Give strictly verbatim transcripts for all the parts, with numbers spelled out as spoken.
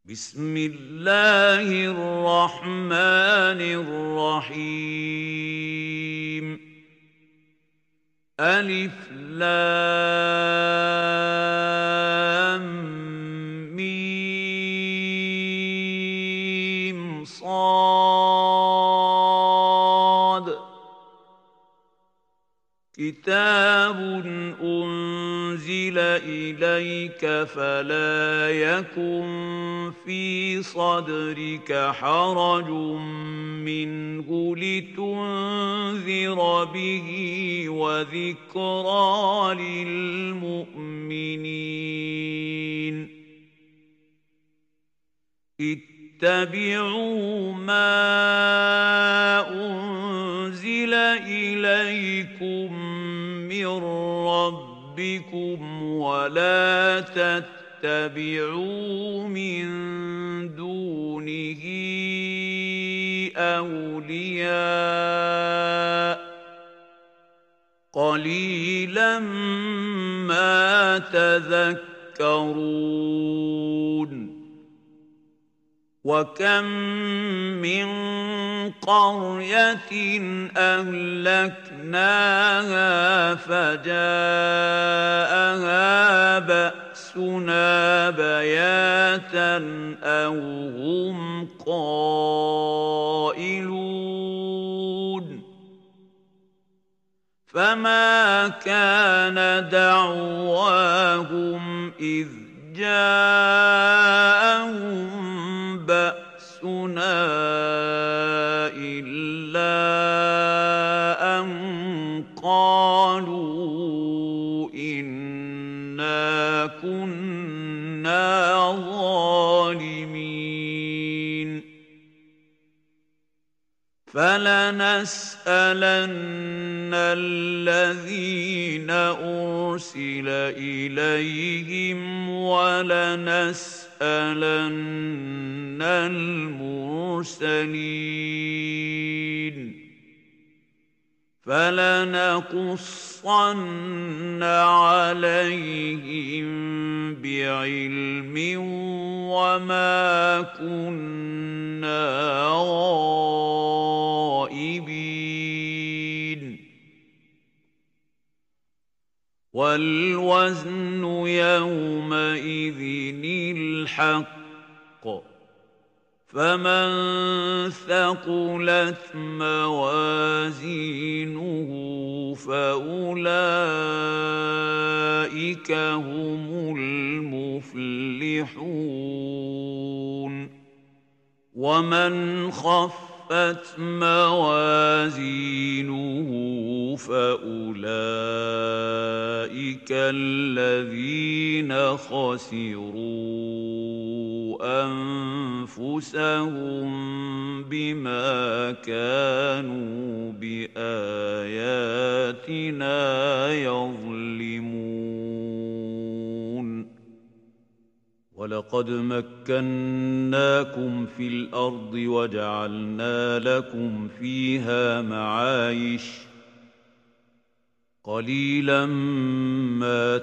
بسم الله الرحمن الرحيم ألف لام ميم صاد كتاب أنزل إليك فلا يكن في صدرك حرج منه لتنذر به وذكرى للمؤمنين اتبعوا ما أنزل إليكم من ربكم ولا تتبعوا من دونه أولياء قليلا ما تذكرون وكم من قرية أهلكناها فجاءها بأسنا بياتا أو هم قائلون فما كان دعواهم إذ جاءهم بأسنا إلا أن قالوا إنا كنا ظالمين فلنسألن الذين أرسل إليهم ولنسألن المرسلين فلنقصن عليهم بعلم وما كنا غائبين والوزن يومئذ الحق فمن ثقلت موازينه فأولئك هم المفلحون ومن خفت موازينه فأولئك الذين خسروا أنفسهم بما كانوا بآياتنا يظلمون ولقد مكناكم في الأرض وجعلنا لكم فيها معايش قليلا ما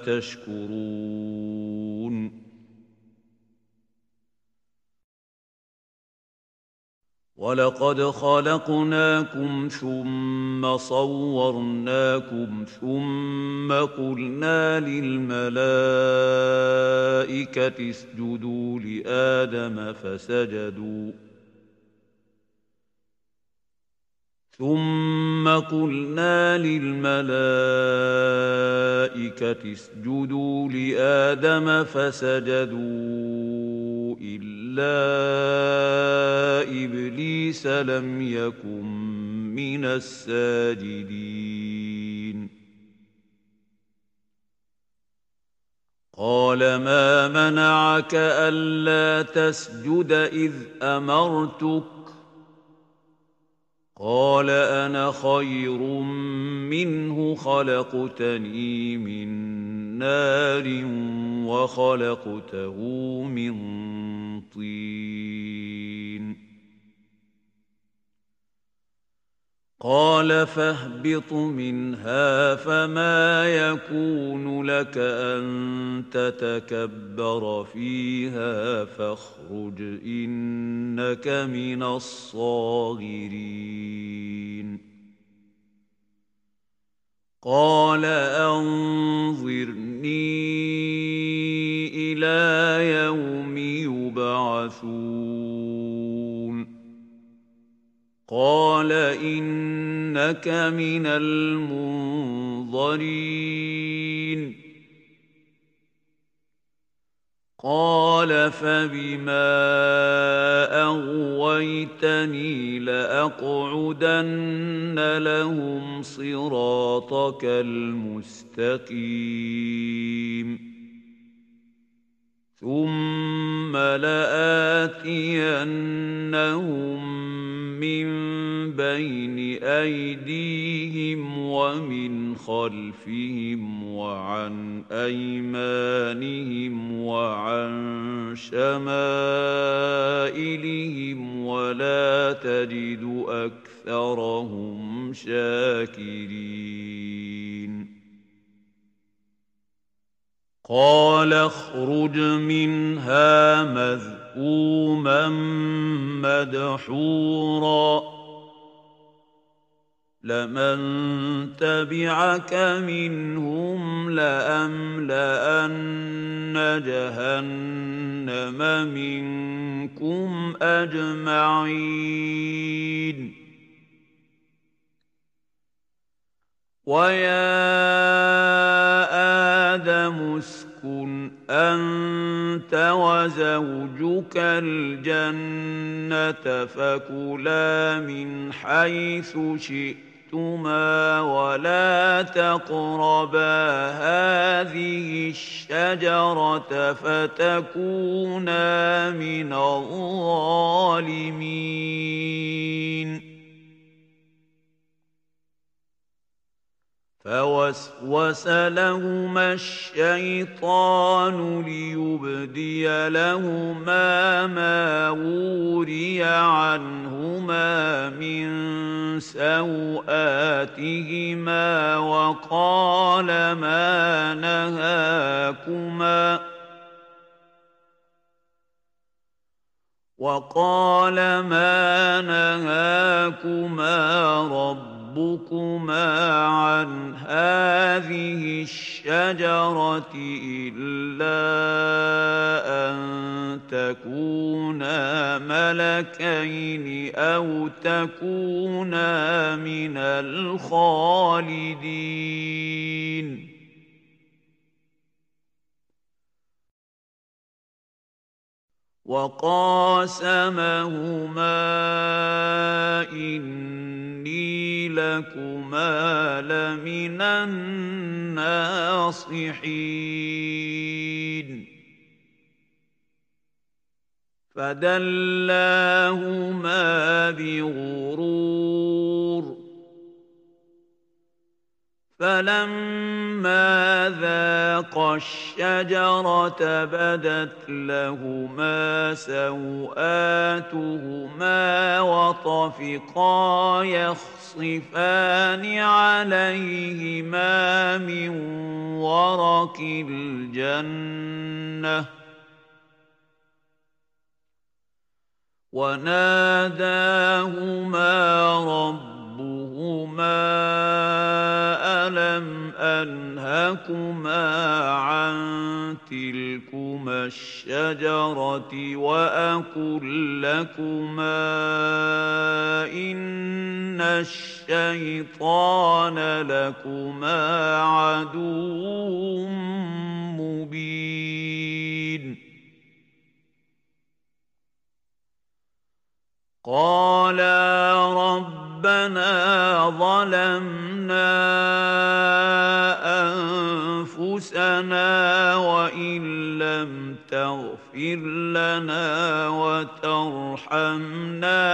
تشكرون ولقد خلقناكم ثم صورناكم ثم قلنا للملائكة اسجدوا لآدم فسجدوا ثم قلنا للملائكة اسجدوا لآدم فسجدوا إلا إبليس لم يكن من الساجدين قال ما منعك ألا تسجد إذ أمرتك قال أنا خير منه خلقتني من نار وخلقته من طين قال فاهبط منها فما يكون لك أن تتكبر فيها فاخرج إنك من الصاغرين قال أنظرني إلى يوم يبعثون قال إنك من المنظرين قال فبما أغويتني لأقعدن لهم صراطك المستقيم ثم لآتينهم من بين أيديهم ومن خلفهم وعن أيمانهم وعن شمائلهم ولا تجد أكثرهم شاكرين قال اخرج منها مذءوما مدحورا لمن تبعك منهم لأملأن جهنم منكم أجمعين ويا آدم اسكن أنت وزوجك الجنة فكلا من حيث شئتما ولا تقربا هذه الشجرة فتكونا من الظالمين فوسوس لهما الشيطان ليبدي لهما ما وري عنهما من سوآتهما وقال ما نهاكما وقال ما نهاكما رب ربكما عن هذه الشجرة إلا أن تكونا ملكين أو تكونا من الخالدين وقاسمهما إني لكما لمن الناصحين فدلاهما بغرور فلما ذاقا الشجرة بدت لهما سوآتهما وطفقا يخصفان عليهما من ورق الجنة وناداهما ربهما ألم أنهكما عن تلكما الشجرة وأقل لكما إن الشيطان لكما عدو مبين قالا ربنا ظلمنا أنفسنا وإن لم تغفر لنا وترحمنا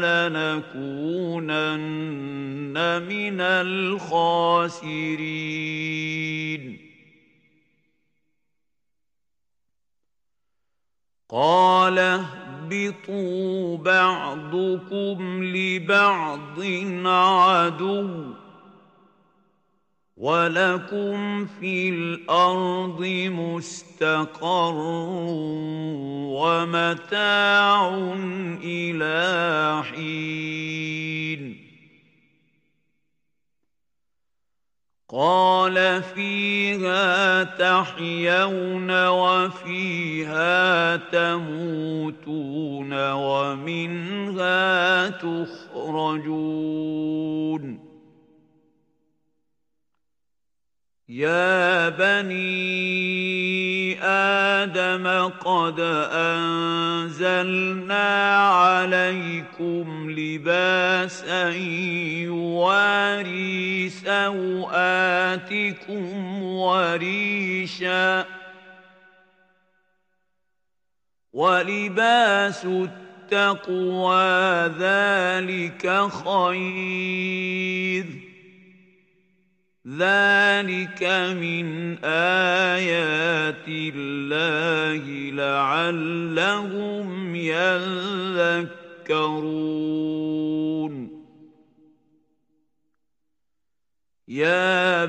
لنكونن من الخاسرين قال اهبطوا بعضكم لبعض عدو ولكم في الأرض مستقر ومتاع إلى حين قال فيها تحيون وفيها تموتون ومنها تخرجون يا بني آدم قد أنزلنا عليكم لباسا يواري سوآتكم وريشا ولباس التقوى ذلك خير ذلك من آيات الله لعلهم يذكرون يا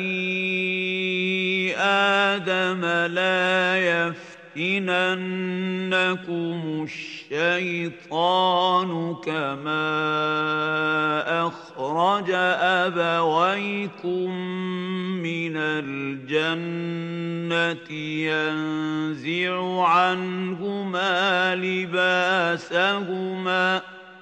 بني آدم لا يفتننكم الشيطان كما أخرج أبويكم من الجنة ينزع عنهما لباسهما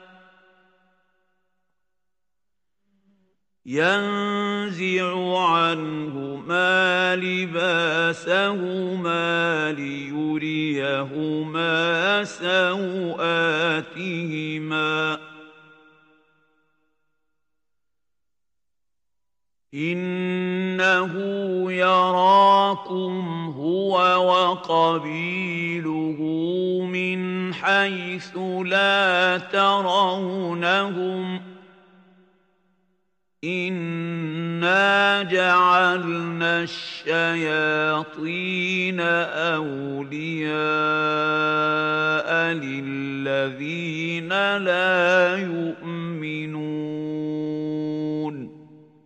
ينزع عنهما لباسهما ليريهما سوآتهما إنه يراكم هو وقبيله من حيث لا ترونهم إنا جعلنا الشياطين أولياء للذين لا يؤمنون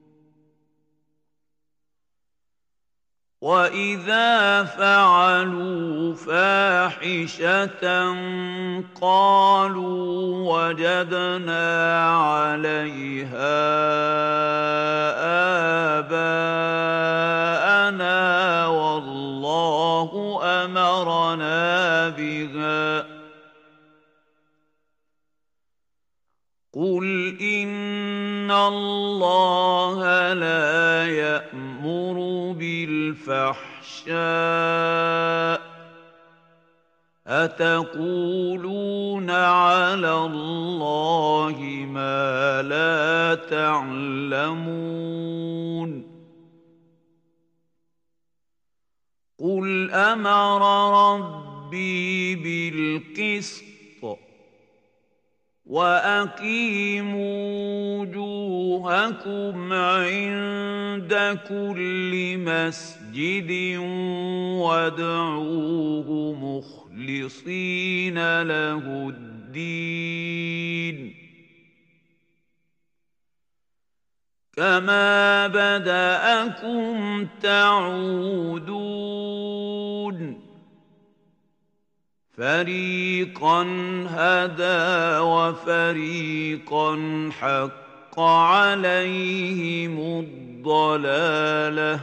وإذا فعلوا فاحشة قالوا وجدنا عليها آباءنا والله أمرنا بها قل إن الله لا يأمر بالفحشاء أتقولون على الله ما لا تعلمون قل أمر ربي بالقسط وأقيموا وجوهكم عند كل مسجد وادعوه مخلصين له الدين كما بدأكم تعودون فريقا هدى وفريقا حق عليهم الضلالة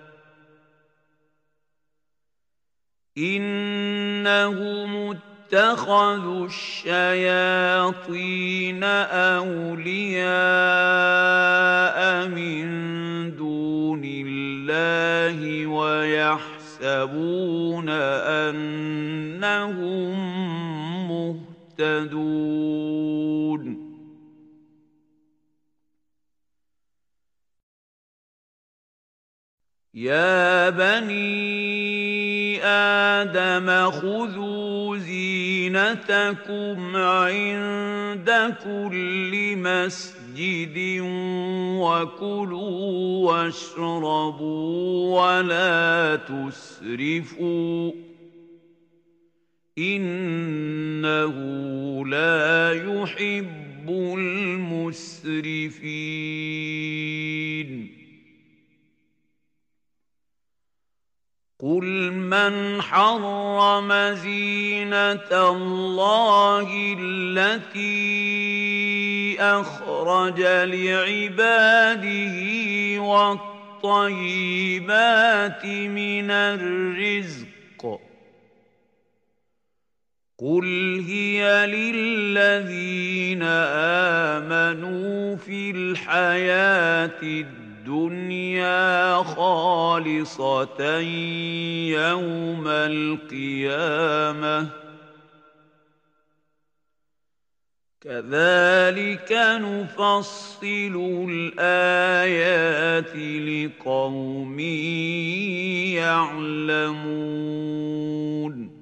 إنهم اتخذوا الشياطين أولياء من دون الله ويحسبون يحسبون أنهم مهتدون يا بني آدم خذوا زينتكم عند كل مسجد وكلوا واشربوا ولا تسرفوا إنه لا يحب المسرفين قل من حرم زينة الله التي أخرج لعباده والطيبات من الرزق قل هي للذين آمنوا في الحياة الدنيا خالصة يوم القيامة كذلك نفصل الآيات لقوم يعلمون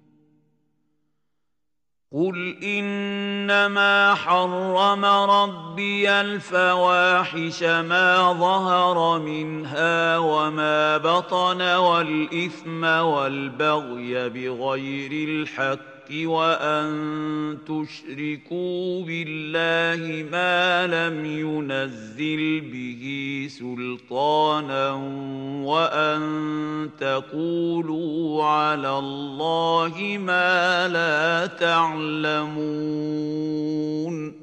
قل إنما حرم ربي الفواحش ما ظهر منها وما بطن والإثم والبغي بغير الحق وأن تشركوا بالله ما لم ينزل به سلطانا وأن تقولوا على الله ما لا تعلمون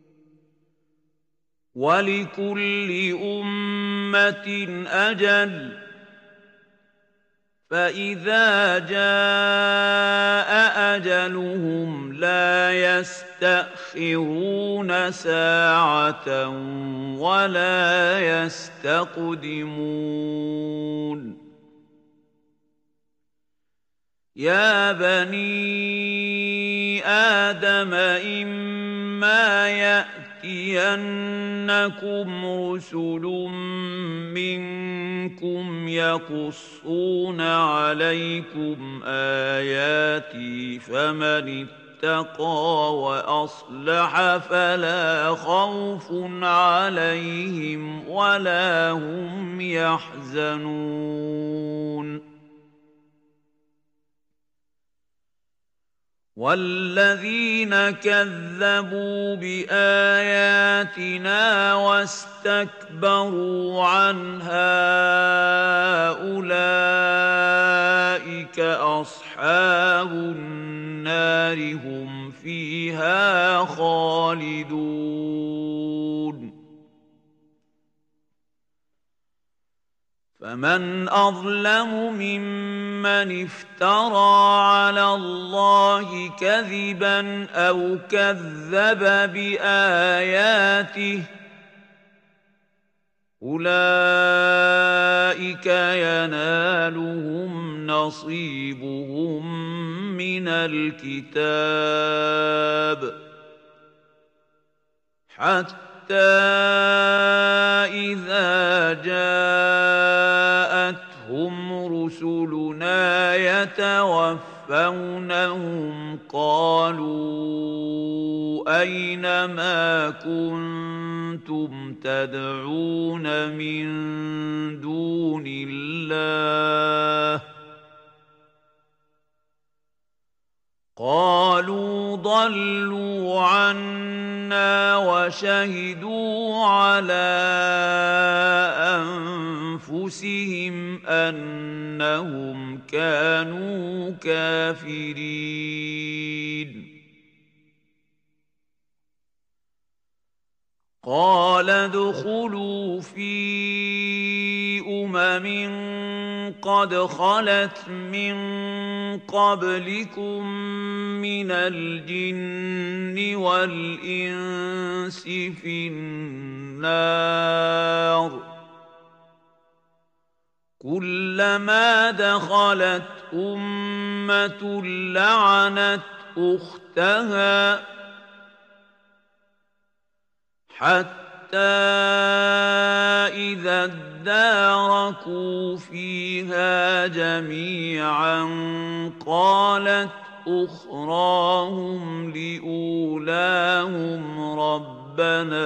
ولكل أمة أجل فإذا جاء أجلهم لا يستأخرون ساعة ولا يستقدمون يا بني آدم إما يأتينكم رسل منكم يقصون عليكم آياتي فمن اتقى وأصلح فلا خوف عليهم ولا هم يحزنون والذين كذبوا بآياتنا واستكبروا عنها أولئك أصحاب النار هم فيها خالدون فمن أظلم ممن افترى على الله كذبا أو كذب بآياته أولئك ينالهم نصيبهم من الكتاب حتى إذا جاءتهم رسلنا يتوفونهم قالوا أين ما كنتم تدعون من دون الله قالوا ضلوا عنا وشهدوا على أنفسهم أنهم كانوا كافرين قال ادخلوا في أمم قد خلت من قبلكم من الجن والإنس في النار كلما دخلت أمة لعنت أختها حتى إذا اداركوا فيها جميعا قالت أخراهم لأولاهم ربنا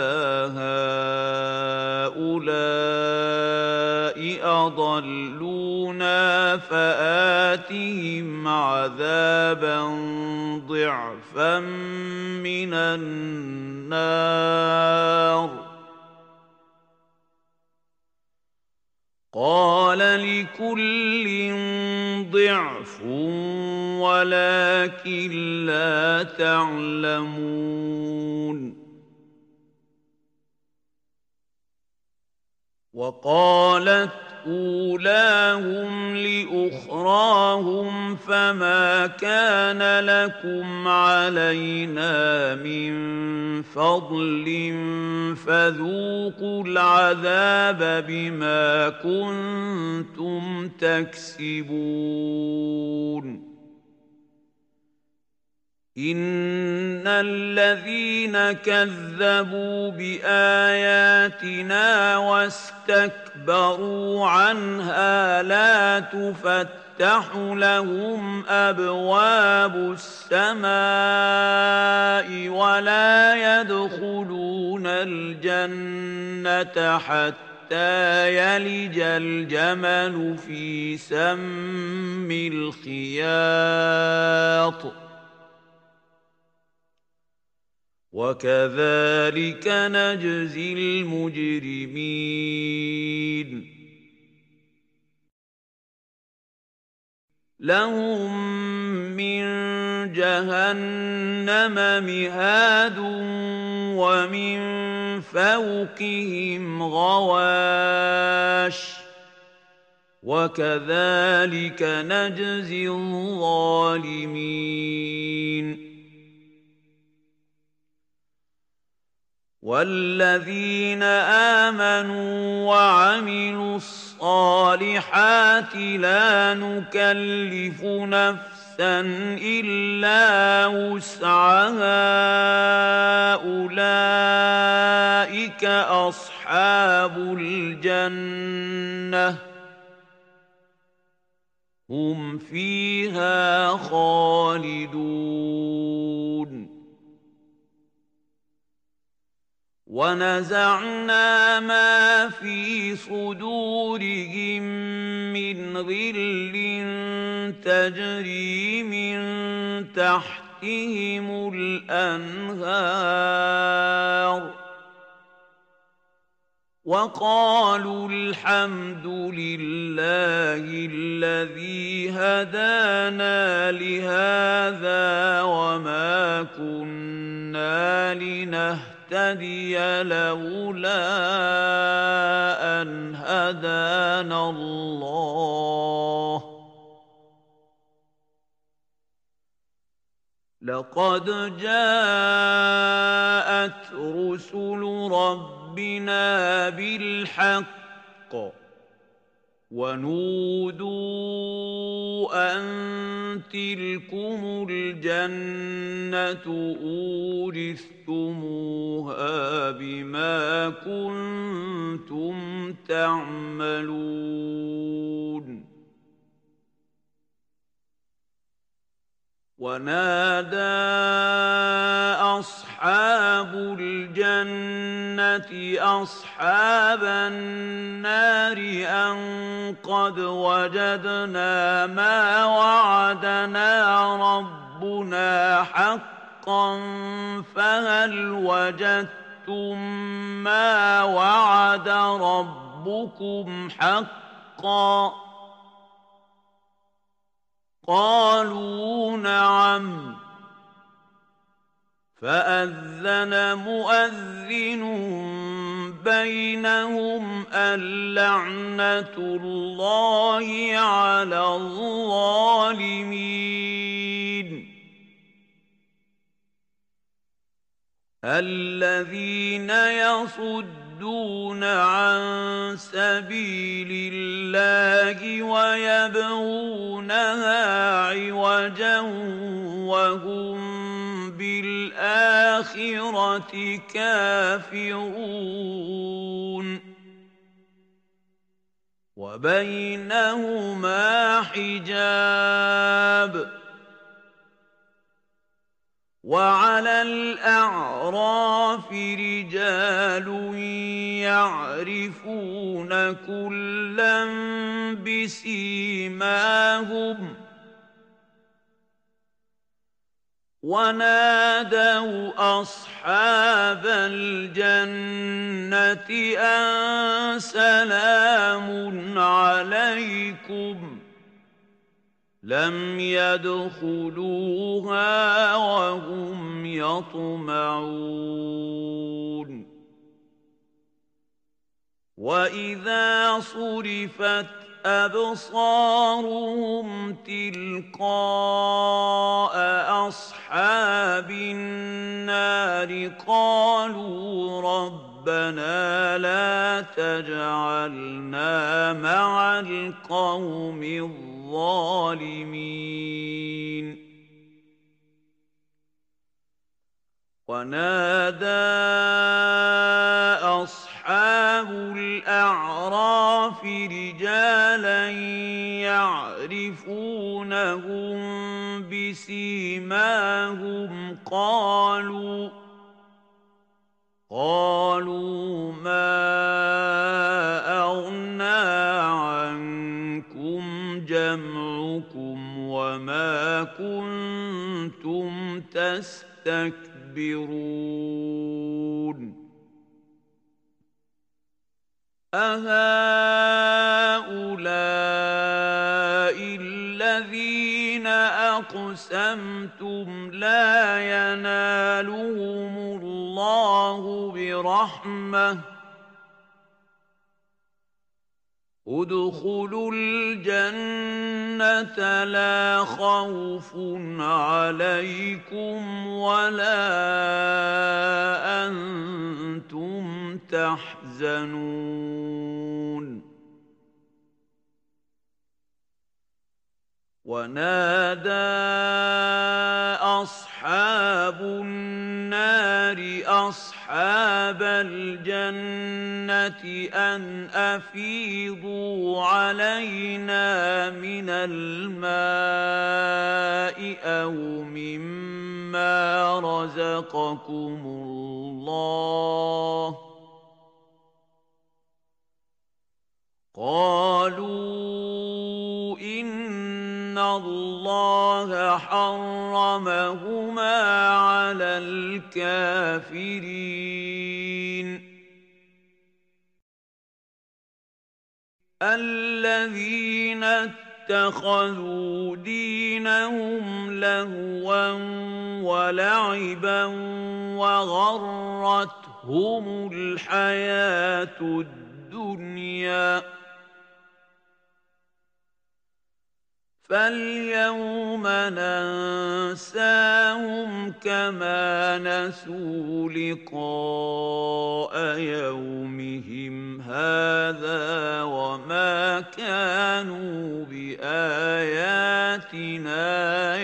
هؤلاء أضلونا فآتهم عذابا زلفا من النار قال لكل ضعف ولكن لا تعلمون وقالت أولاهم لأخراهم فما كان لكم علينا من فضل فذوقوا العذاب بما كنتم تكسبون إن الذين كذبوا بآياتنا واستكبروا عنها لا تفتح لهم أبواب السماء ولا يدخلون الجنة حتى يلج الجمل في سم الخياط وكذلك نجزي المجرمين لهم من جهنم مهاد ومن فوقهم غواش وكذلك نجزي الظالمين والذين آمنوا وعملوا الصالحات لا نكلف نفسا إلا وسعها أولئك أصحاب الجنة هم فيها خالدون ونزعنا ما في صدورهم من غل تجري من تحتهم الأنهار وقالوا الحمد لله الذي هدانا لهذا وما كنا لنهتدي تهتدي لولا أن هدانا الله لقد جاءت رسل ربنا بالحق ونودوا أن تلكم الجنة أورثتموها بما كنتم تعملون ونادى أصحاب الجنة أصحاب النار أن قد وجدنا ما وعدنا ربنا حقا فهل وجدتم ما وعد ربكم حقا قالوا نعم فأذن مؤذن بينهم اللعنة الله على الظالمين الذين يصدون عن سبيل الله ويبغونها عوجا وهم بالآخرة كافرون وبينهما حجاب وعلى الأعراف رجال يعرفون كلا بسيماهم ونادوا أصحاب الجنة أن سلام عليكم لم يدخلوها وهم يطمعون وإذا صرفت أبصارهم تلقاء أصحاب النار قالوا ربنا لا تجعلنا مع القوم الظالمين ونادى أصحاب الأعراف رجالا يعرفونهم بسيماهم قالوا قالوا ما أغنى عنكم جمعكم وما كنتم تستكبرون أهؤلاء الذين أقسمتم لا ينالهم الله برحمة ادخلوا الجنة لا خوف عليكم ولا أنتم تحزنون ونادى أصحاب النار أصحاب الجنة أن أفيضوا علينا من الماء أو مما رزقكم الله قالوا إن الله حرمهما على الكافرين الذين اتخذوا دينهم لهوا ولعبا وغرتهم الحياة الدنيا فاليوم ننساهم كما نسوا لقاء يومهم هذا وما كانوا بآياتنا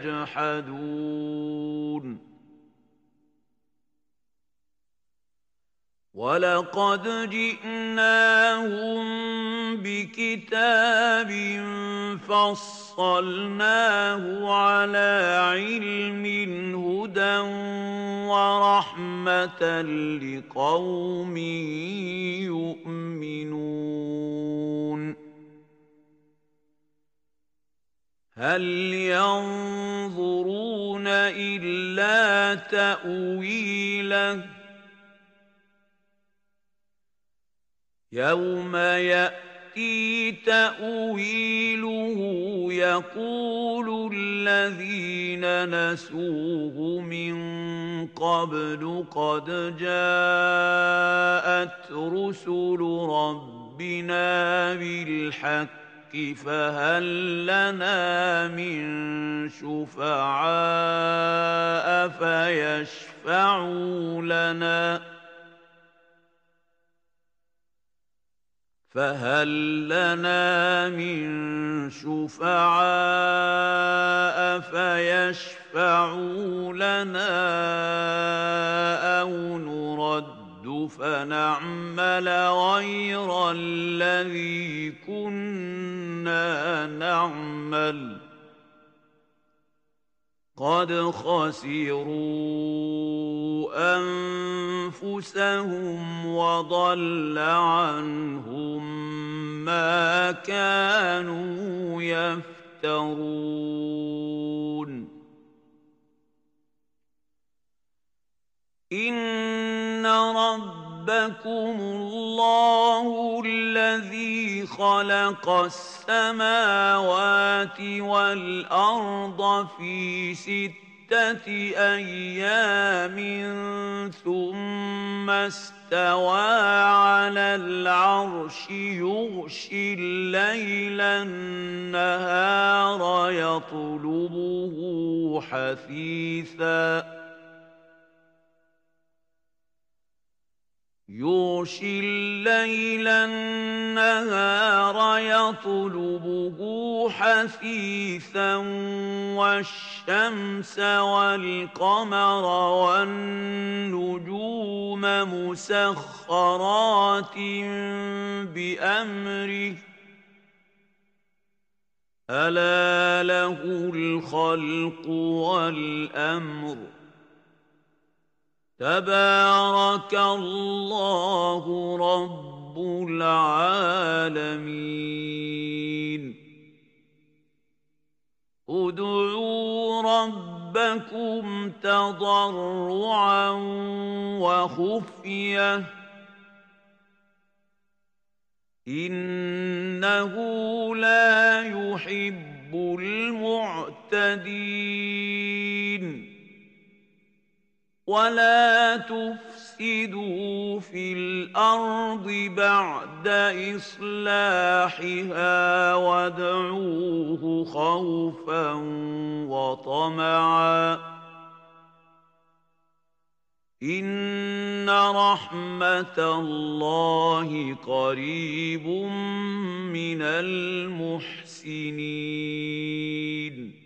يجحدون ولقد جئناهم بكتاب فصلناه على علم هدى ورحمة لقوم يؤمنون هل ينظرون إلا تأويله يوم يأتي تأويله يقول الذين نسوه من قبل قد جاءت رسل ربنا بالحق فهل لنا من شفعاء فيشفعوا لنا فهل لنا من شفعاء فيشفعوا لنا أو نرد فنعمل غير الذي كنا نعمل قد خسروا أنفسهم وضل عنهم ما كانوا يفترون إن ربكم الله الذي خلق السماوات والأرض في ستة أيام ثم استوى على العرش يغشي الليل النهار يطلبه حثيثاً يغشي الليل النهار يطلبه حثيثا والشمس والقمر والنجوم مسخرات بأمره ألا له الخلق والأمر تبارك الله رب العالمين ادعوا ربكم تضرعا وخفية إنه لا يحب المعتدين ولا تفسدوا في الأرض بعد إصلاحها وادعوه خوفا وطمعا إن رحمة الله قريب من المحسنين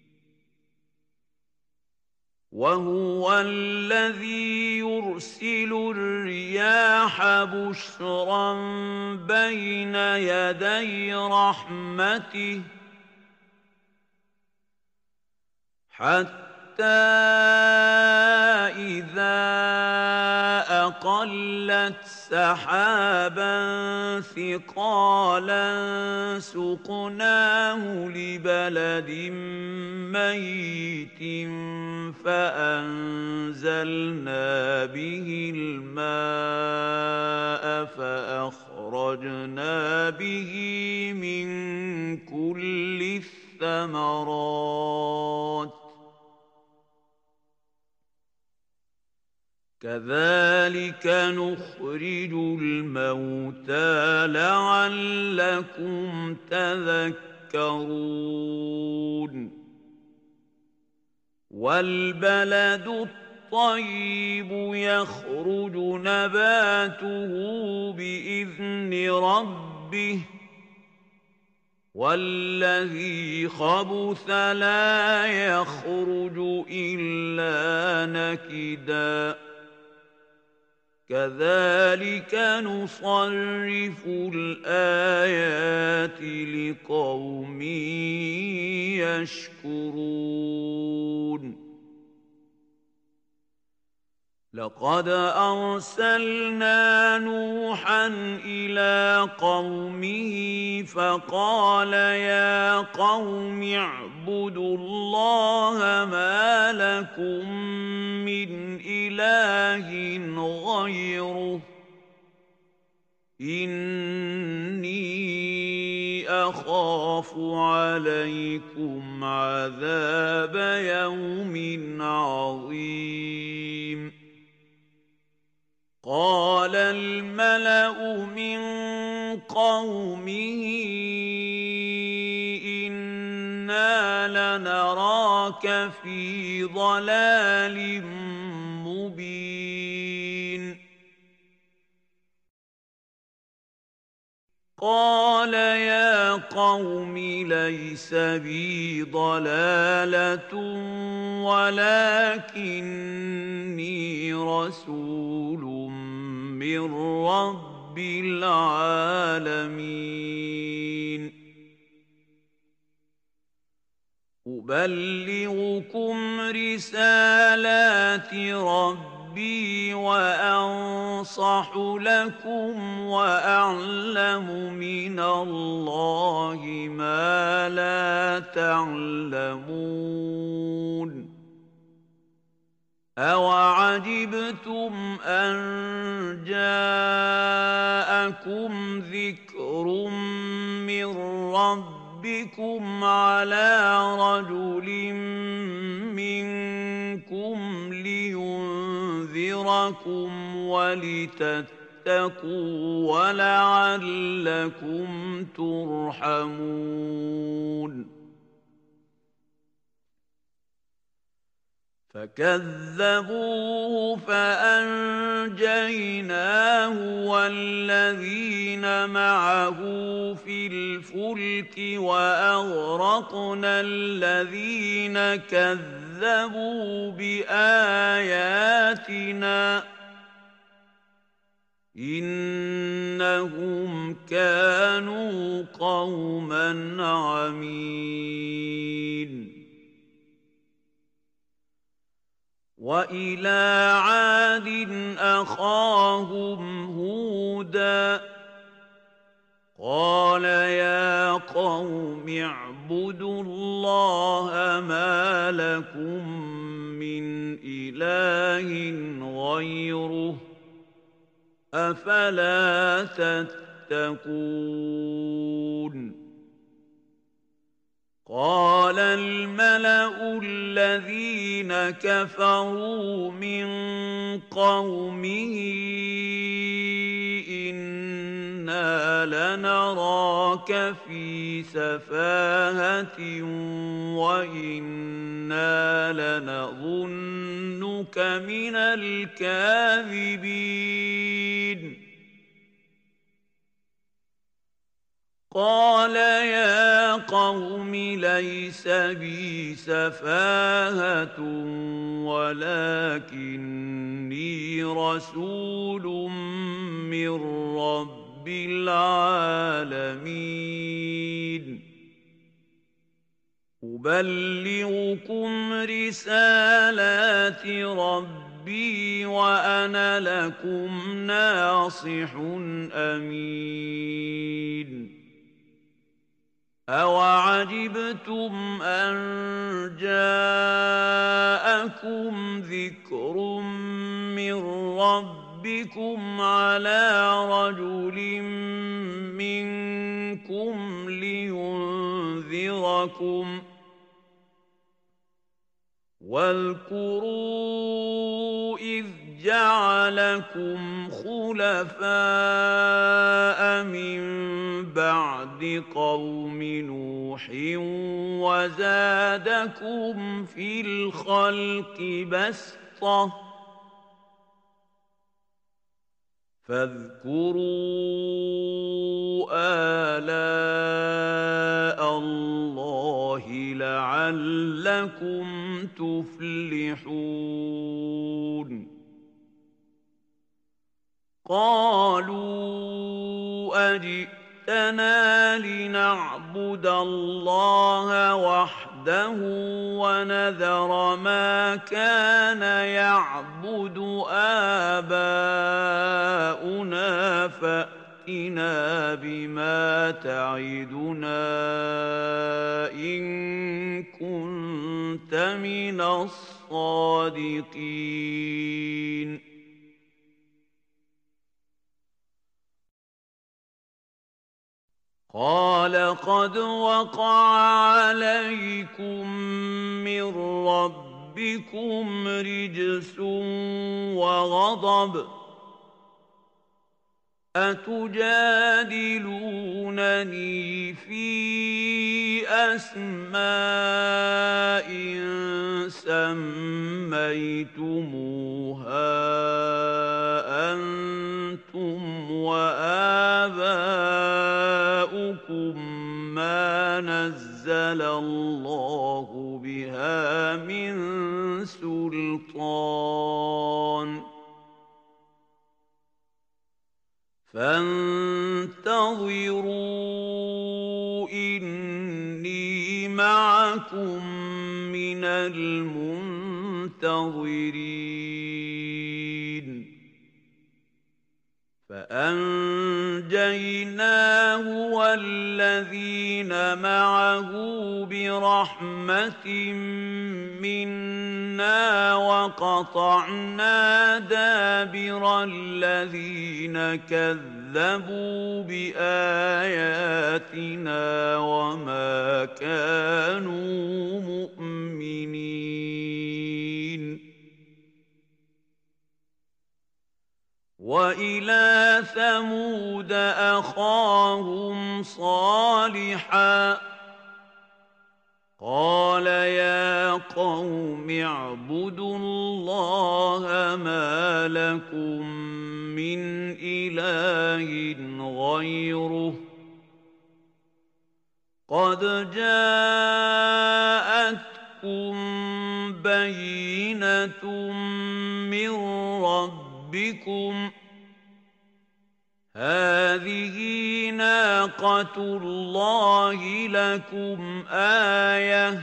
وهو الذي يرسل الرياح بشرا بين يدي رحمته حتى إذا أقلت سحابا ثقالا سقناه لبلد ميت فأنزلنا به الماء فأخرجنا به من كل الثمرات كذلك نخرج الموتى لعلكم تذكرون والبلد الطيب يخرج نباته بإذن ربه والذي خبث لا يخرج إلا نكدا كذلك نصرف الآيات لقوم يشكرون لقد أرسلنا نوحا إلى قومه فقال يا قوم اعبدوا الله ما لكم من إله غيره إني أخاف عليكم عذاب يوم عظيم قال الملأ من قومه إنا لنراك في ضلال مبين قال يا قوم ليس بي ضلالة ولكني رسول من رب العالمين أبلغكم رسالات ربي وأنصح لكم وأعلم من الله ما لا تعلمون أَوَعَجِبْتُمْ أَن جَاءَكُمْ ذِكْرٌ مِّن رَّبِّكُمْ عَلَىٰ رَجُلٍ مِّنكُمْ لِيُنذِرَكُمْ وَلِتَتَّقُوا وَلَعَلَّكُمْ تُرْحَمُونَ فَكَذَّبُوهُ فَأَنجَيْنَاهُ وَالَّذِينَ مَعَهُ فِي الْفُلْكِ وَأَغْرَقْنَا الَّذِينَ كَذَّبُوا بِآيَاتِنَا ۚ إِنَّهُمْ كَانُوا قَوْمًا عَمِينَ وَإِلَىٰ عَادٍ أَخَاهُمْ هُودًا قَالَ يَا قَوْمِ اعْبُدُوا اللَّهَ مَا لَكُم مِّنْ إِلَٰهٍ غَيْرُهُ أَفَلَا تَتَّقُونَ قَالَ الْمَلَأُ الَّذِينَ كَفَرُوا مِن قَوْمِهِ إِنَّا لَنَرَاكَ فِي سَفَاهَةٍ وَإِنَّا لَنَظُنُّكَ مِنَ الْكَاذِبِينَ قَالَ يَا قَوْمِ لَيْسَ بِي سَفَاهَةٌ وَلَٰكِنِّي رَسُولٌ مِّن رَّبِّ الْعَالَمِينَ أُبَلِّغُكُمْ رِسَالَاتِ رَبِّي وَأَنَا لَكُمْ نَاصِحٌ أَمِينٌ أَوَعَجِبْتُمْ أَن جَاءَكُمْ ذِكْرٌ مِّن رَّبِّكُمْ عَلَىٰ رَجُلٍ مِّنكُمْ لِيُنذِرَكُمْ ۖ وَاذْكُرُوا إِذْ جَعَلَكُمْ خُلَفَاءَ مِن بَعْدِ قَوْمِ نُوحٍ وَزَادَكُمْ فِي الْخَلْقِ بَسْطَةً ۖ فاذكروا آلاء الله لعلكم تفلحون قالوا أجئتنا لنعبد الله وحده ونذر ما كان يعبد آباؤنا فأتنا بما تعدنا إن كنت من الصادقين قال قد وقع عليكم من ربكم رجس وغضب أتجادلونني في أسماء سميتموها أنتم وآباؤكم ما نزل الله بها من سلطان فانتظروا إني معكم من المنتظرين فأنجيناه والذين معه برحمة منا وقطعنا دابر الذين كذبوا بآياتنا وما كانوا مؤمنين. وإلى ثمود أخاهم صالحا قال يا قوم اعبدوا الله ما لكم من إله غيره قد جاءتكم بينة من ربكم هذه ناقة الله لكم آية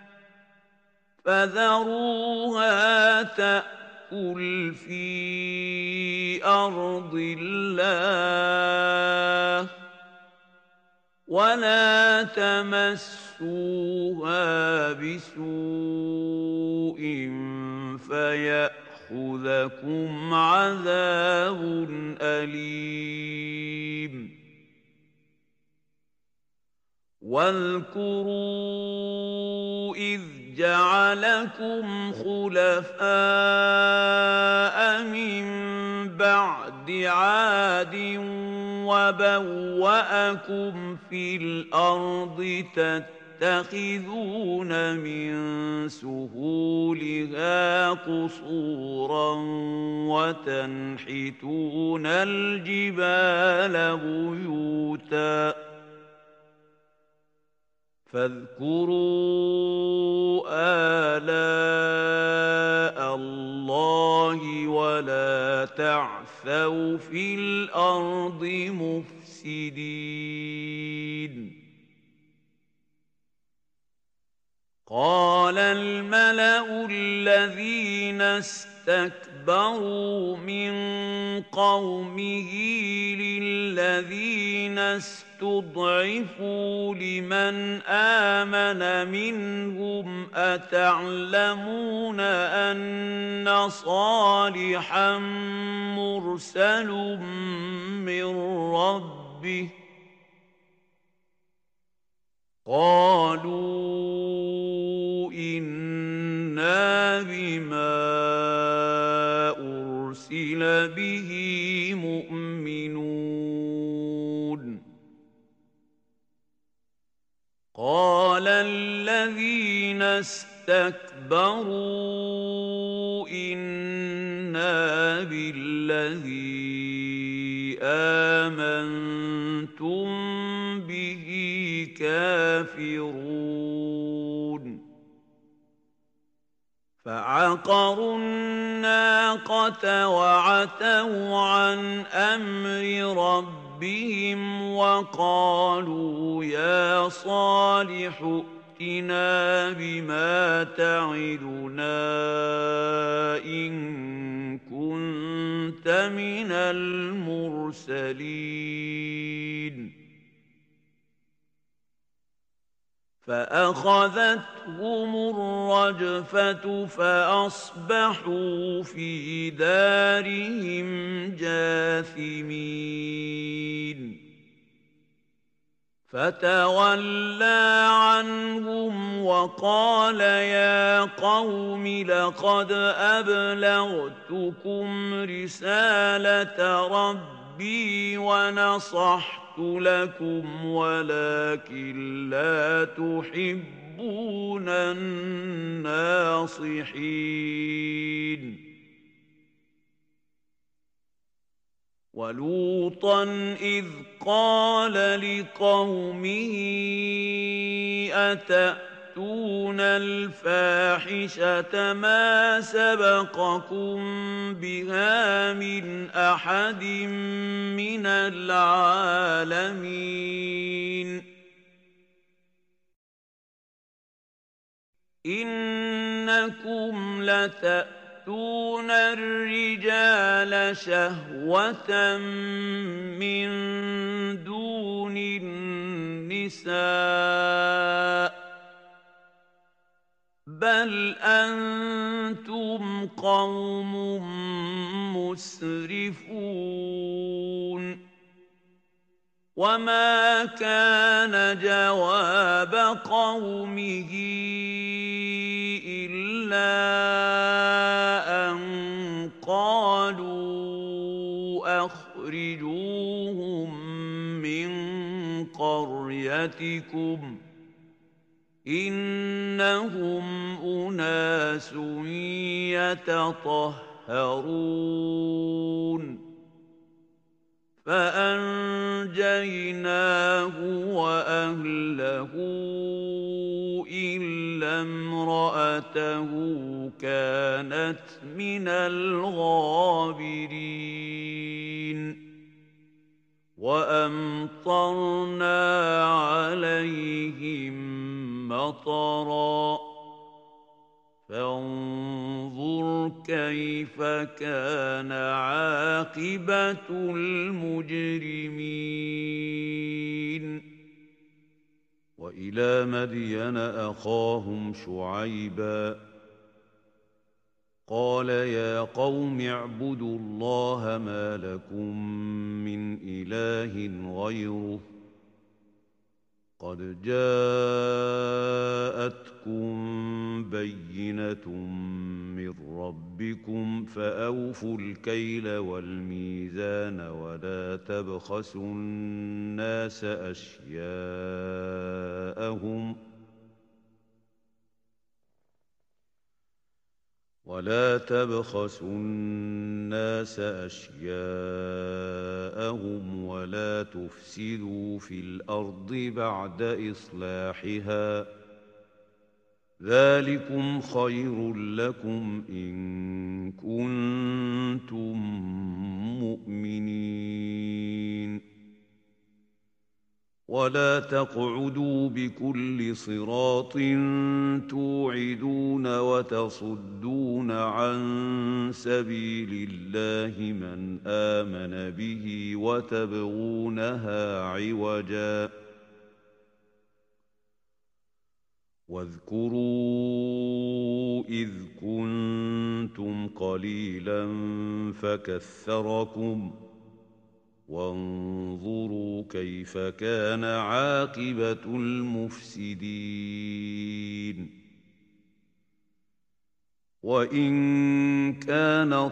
فذروها تأكل في أرض الله ولا تمسوها بسوء فيأخذكم عذاب أليم. واذكروا إذ جعلكم خلفاء من بعد عاد وبوأكم في الأرض تتخذون من سهولها قصورا وتنحتون الجبال بيوتا فاذكروا آلاء الله ولا تعثوا في الأرض مفسدين. قال الملأ الذين استكبروا من قومه للذين استضعفوا لمن آمن منهم أتعلمون أن صالحا مرسل من ربه قالوا إنا بما أرسل به مؤمنون. قال الذين استكبروا إنا بالذي آمنتم به كافرون. فعقروا الناقة وعتوا عن أمر ربهم وقالوا يا صالح ائتنا بما تعدنا إن كنت من المرسلين. فأخذتهم الرجفة فأصبحوا في دارهم جاثمين. فتولى عنهم وقال يا قوم لقد أبلغتكم رسالة ربي ونصحت لكم ولكن لا تحبون الناصحين. ولوطا إذ قال لقومه أتأتون الفاحشة ما سبقكم بها من أحد من العالمين إنكم لتأتون تأتون الرجال شهوة من دون النساء بل أنتم قوم مسرفون وما كان جواب قومه إلا أن قالوا أخرجوهم من قريتكم إنهم أناس يتطهرون فأنجيناه وأهله إلا امرأته كانت من الغابرين وأمطرنا عليهم مطرا فانظر كيف كان عاقبة المجرمين وإلى مدين أخاهم شعيبا قال يا قوم اعبدوا الله ما لكم من إله غيره قد جاءتكم بينة من ربكم فأوفوا الكيل والميزان ولا تبخسوا الناس أشياءهم ولا تبخسوا الناس أشياءهم ولا تفسدوا في الأرض بعد إصلاحها ذلكم خير لكم إن كنتم مؤمنين ولا تقعدوا بكل صراط توعدون وتصدون عن سبيل الله من آمن به وتبغونها عوجا واذكروا إذ كنتم قليلا فكثركم وانظروا كيف كان عاقبة المفسدين وإن كان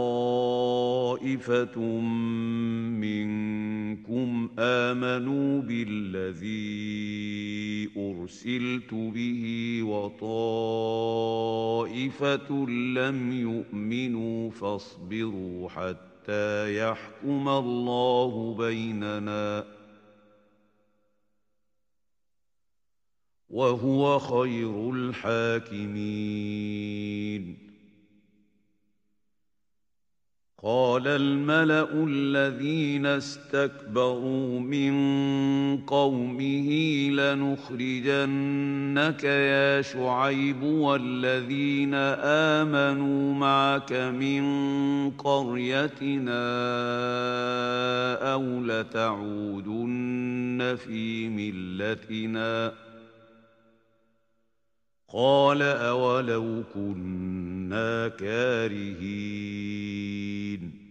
طائفة منكم آمنوا بالذي أرسلت به وطائفة لم يؤمنوا فاصبروا حتى حتى يحكم الله بيننا وهو خير الحاكمين قال الملأ الذين استكبروا من قومه لنخرجنك يا شعيب والذين آمنوا معك من قريتنا أو لتعودن في ملتنا قال أولو كنا كارهين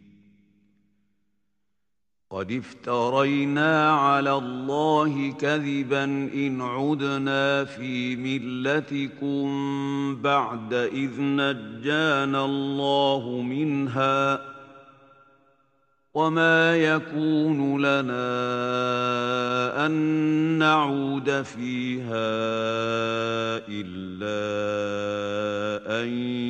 قد افترينا على الله كذبا إن عدنا في ملتكم بعد إذ نجانا الله منها وما يكون لنا أن نعود فيها إلا أن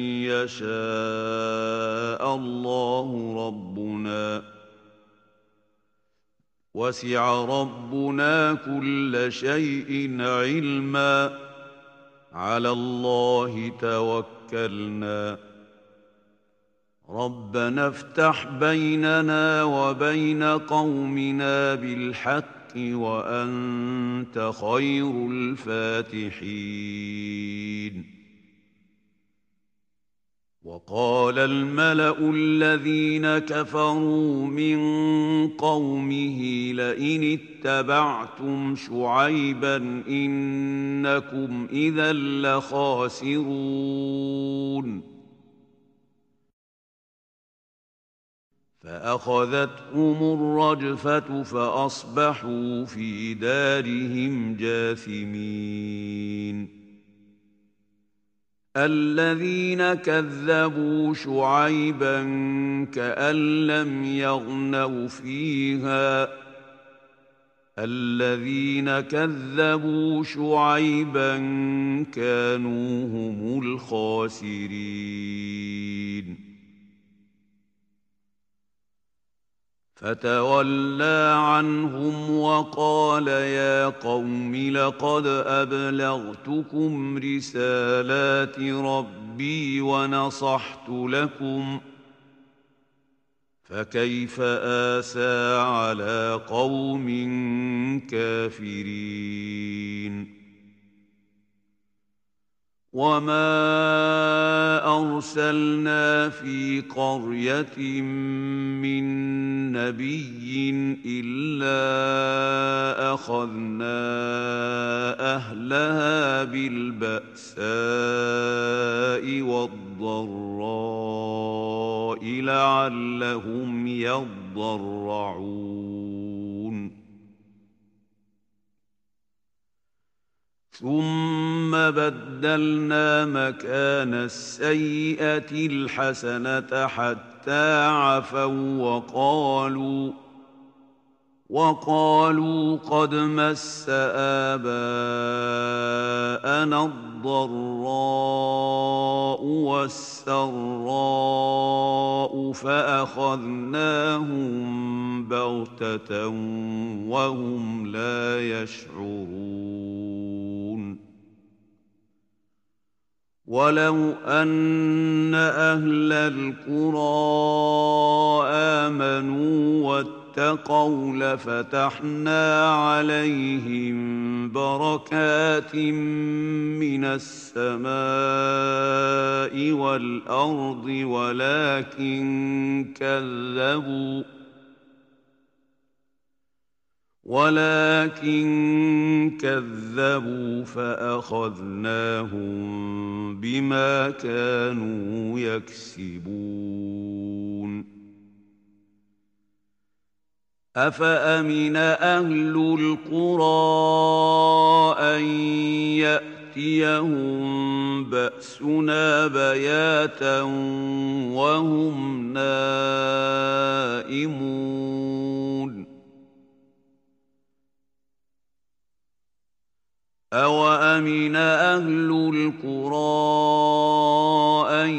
يشاء الله ربنا وسع ربنا كل شيء علما على الله توكلنا ربنا افتح بيننا وبين قومنا بالحق وأنت خير الفاتحين وقال الملأ الذين كفروا من قومه لئن اتبعتم شعيبا إنكم إذا لخاسرون فأخذتهم الرجفة فأصبحوا في دارهم جاثمين الذين كذبوا شعيبا كأن لم يغنوا فيها الذين كذبوا شعيبا كانوا هم الخاسرين فتولى عنهم وقال يا قوم لقد أبلغتكم رسالات ربي ونصحت لكم فكيف آسى على قوم كافرين وما أرسلنا في قرية من نبي إلا أخذنا أهلها بالبأساء والضراء لعلهم يضرعون ثم بدلنا مكان السيئة الحسنة حتى عفوا وقالوا وقالوا قد مس آباءنا الضراء والسراء فأخذناهم بغتة وهم لا يشعرون ولو أن أهل القرى آمنوا واتقوا لفتحنا عليهم بركات من السماء والأرض ولكن كذبوا ولكن كذبوا فأخذناهم بما كانوا يكسبون أفأمن أهل القرى أن يأتيهم بأسنا بياتا وهم نائمون أوأمن أهل القرى أن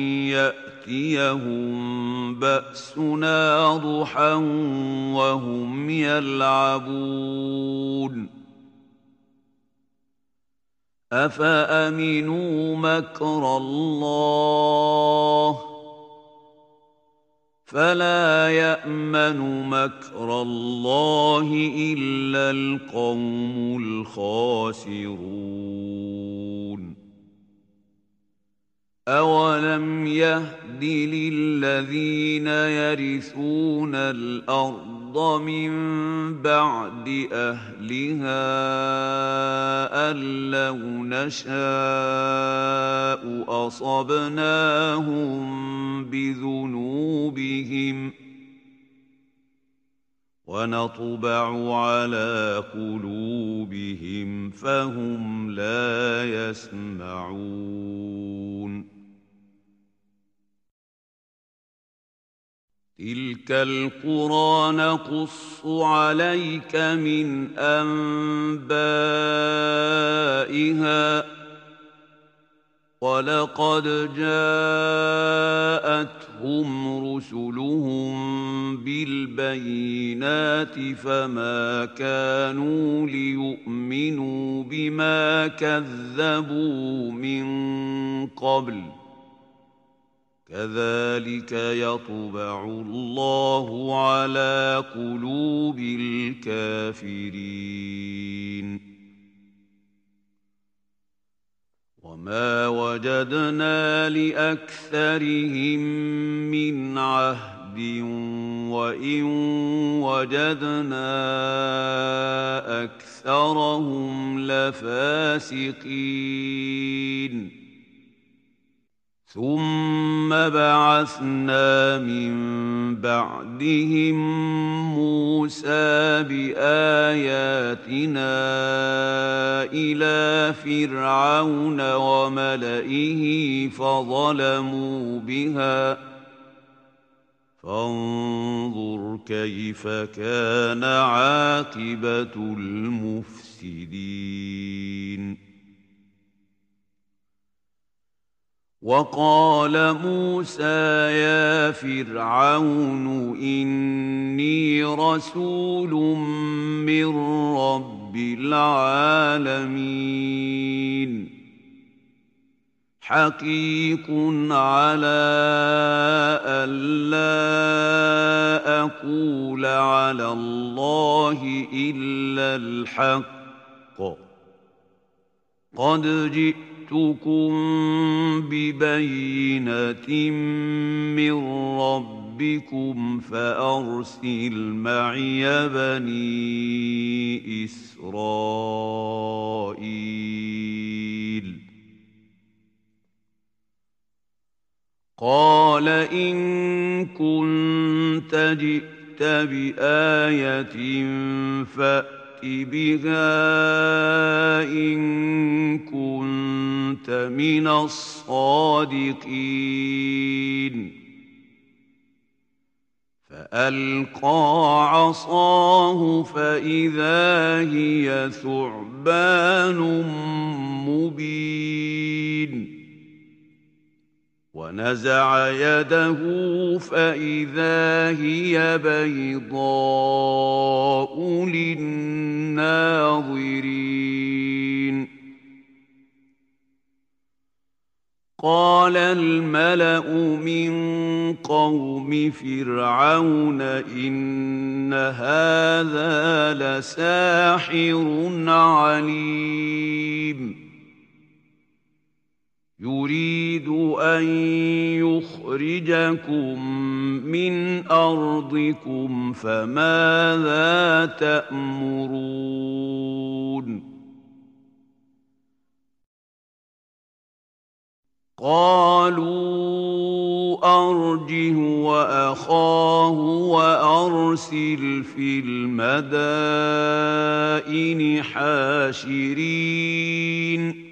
يأتيهم بأسنا ضحى وهم يلعبون أفأمنوا مكر الله فلا يأمن مكر الله إلا القوم الخاسرون أولم يهد للذين يرثون الأرض من بعد أهلها أن لو نشاء أصبناهم بذنوبهم ونطبع على قلوبهم فهم لا يسمعون تلك القرى نقص عليك من أنبائها ولقد جاءتهم رسلهم بالبينات فما كانوا ليؤمنوا بما كذبوا من قبل كذلك يطبع الله على قلوب الكافرين وما وجدنا لأكثرهم من عهد وإن وجدنا أكثرهم لفاسقين ثم بعثنا من بعدهم موسى بآياتنا إلى فرعون وملئه فظلموا بها فانظر كيف كان عاقبة المفسدين. وقال موسى يا فرعون إني رسول من رب العالمين حقيق على ألا أقول على الله إلا الحق قد جئتكم ببينة من ربكم فأرسل معي بني إسرائيل. قال إن كنت جئت بآية فأت بها إن كنت من الصادقين. فألقى عصاه فإذا هي ثعبان مبين ونزع يده فإذا هي بيضاء للناظرين. قال الملأ من قوم فرعون إن هذا لساحر عليم يريد أن يخرجكم من أرضكم فماذا تأمرون؟ قالوا أرجه وأخاه وأرسل في المدائن حاشرين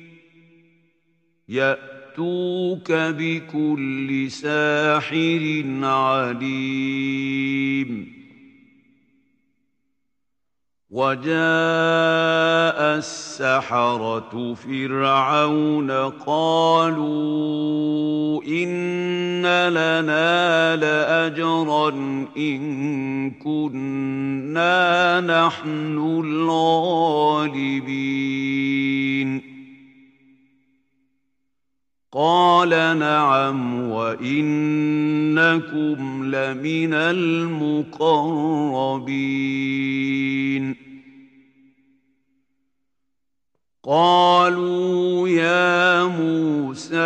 يأتوك بكل ساحر عليم. وجاء السحرة فرعون قالوا إن لنا لأجرا إن كنا نحن الغالبين. قال نعم وإنكم لمن المقربين. قالوا يا موسى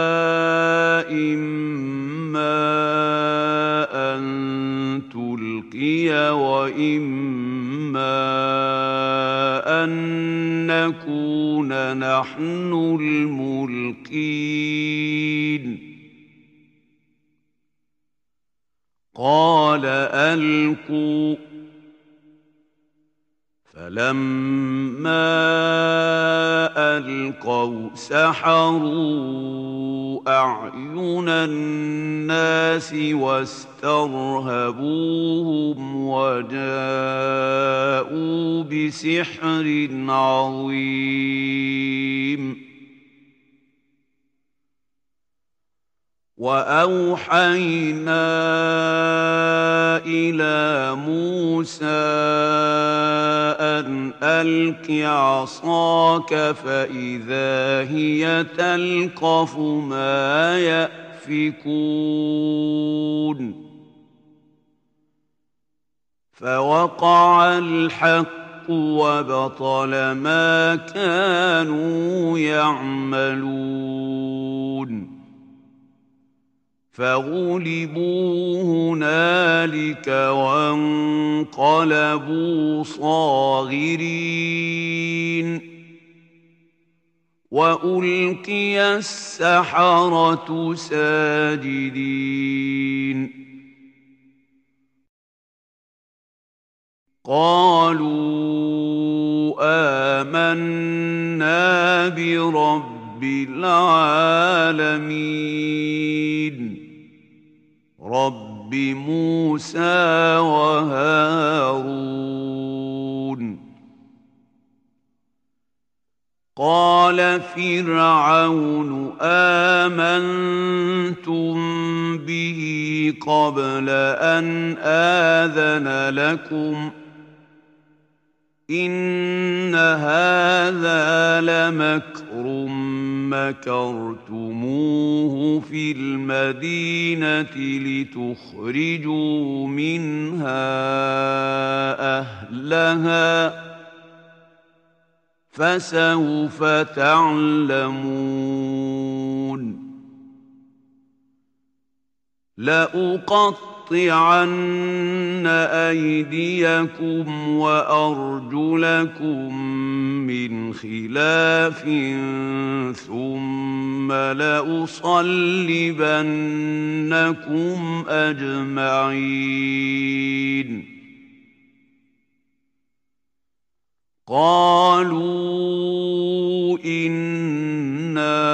إما أن تلقي وإما أن نكون نحن الملقين. قال ألقوا. فلما ألقوا سحروا أعين الناس واسترهبوهم وجاءوا بسحر عظيم. وأوحينا إلى موسى أن ألق عصاك فإذا هي تلقف ما يأفكون. فوقع الحق وبطل ما كانوا يعملون فغلبوا هنالك وانقلبوا صاغرين وألقي السحرة ساجدين قالوا آمنا برب العالمين رب موسى وهارون قال فرعون آمنتم به قبل أن آذن لكم إن هذا لمكر مكرتموه في المدينة لتخرجوا منها أهلها فسوف تعلمون لأقطعن أيديكم وأرجلكم من خلاف ثم لأصلبنكم أجمعين قالوا إنا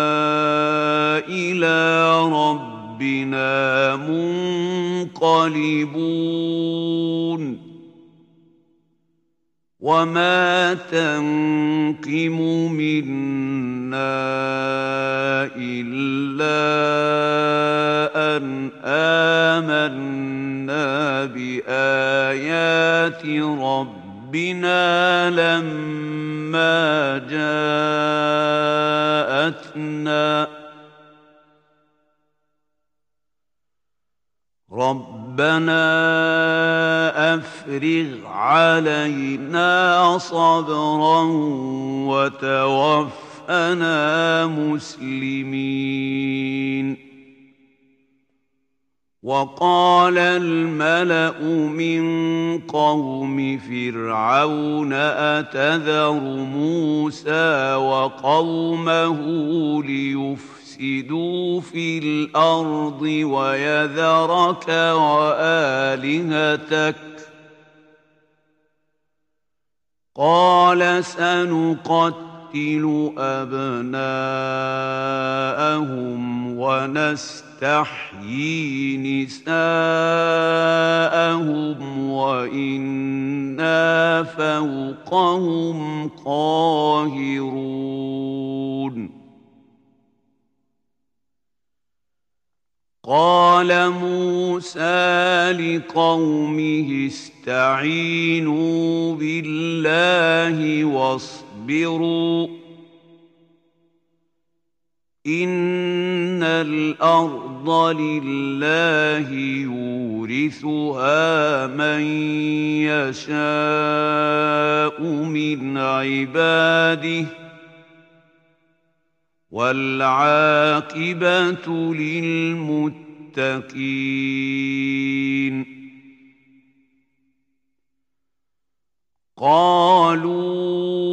إلى ربنا منقلبون وما تنقم منا إلا أن آمنا بآيات ربنا ربنا لما جاءتنا ربنا أفرغ علينا صبرا وتوفنا مسلمين وقال الملأ من قوم فرعون أتذر موسى وقومه ليفسدوا في الأرض ويذرك وآلهتك قال سنقتل أبناءهم ونستحيي نساءهم وإنا فوقهم قاهرون قال موسى لقومه استعينوا بالله واصبروا إن الأرض لله يورثها من يشاء من عباده والعاقبة للمتقين قالوا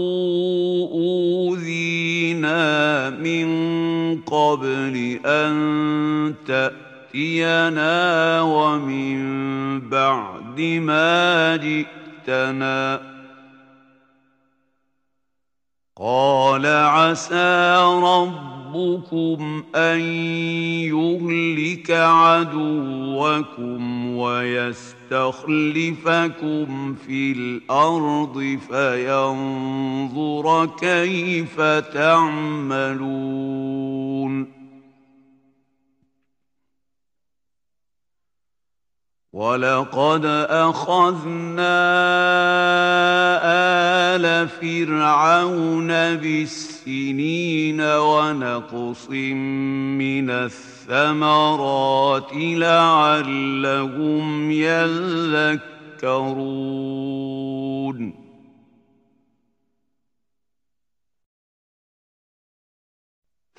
أوذينا من قبل أن تأتينا ومن بعد ما جئتنا قال عسى ربكم أن يهلك عدوكم ويستخلفكم في الأرض فينظر كيف تعملون ولقد أخذنا آل فرعون بالسنين ونقص من الثمرات لعلهم يذكرون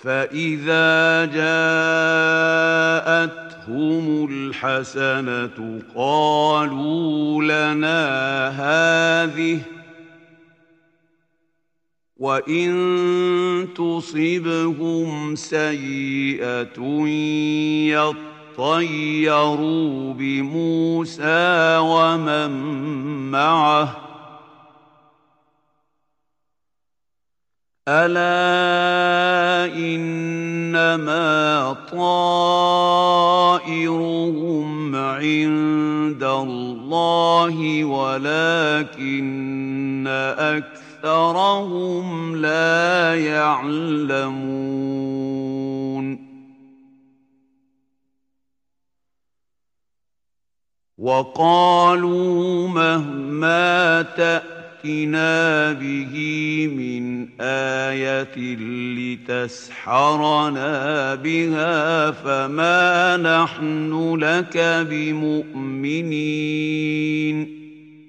فإذا جاءتهم الحسنة قالوا لنا هذه وإن تصبهم سيئة يطيروا بموسى ومن معه ألا إنما طائرهم عند الله ولكن أكثرهم لا يعلمون وقالوا مهما تأتي ائتنا به من آية لتسحرنا بها فما نحن لك بمؤمنين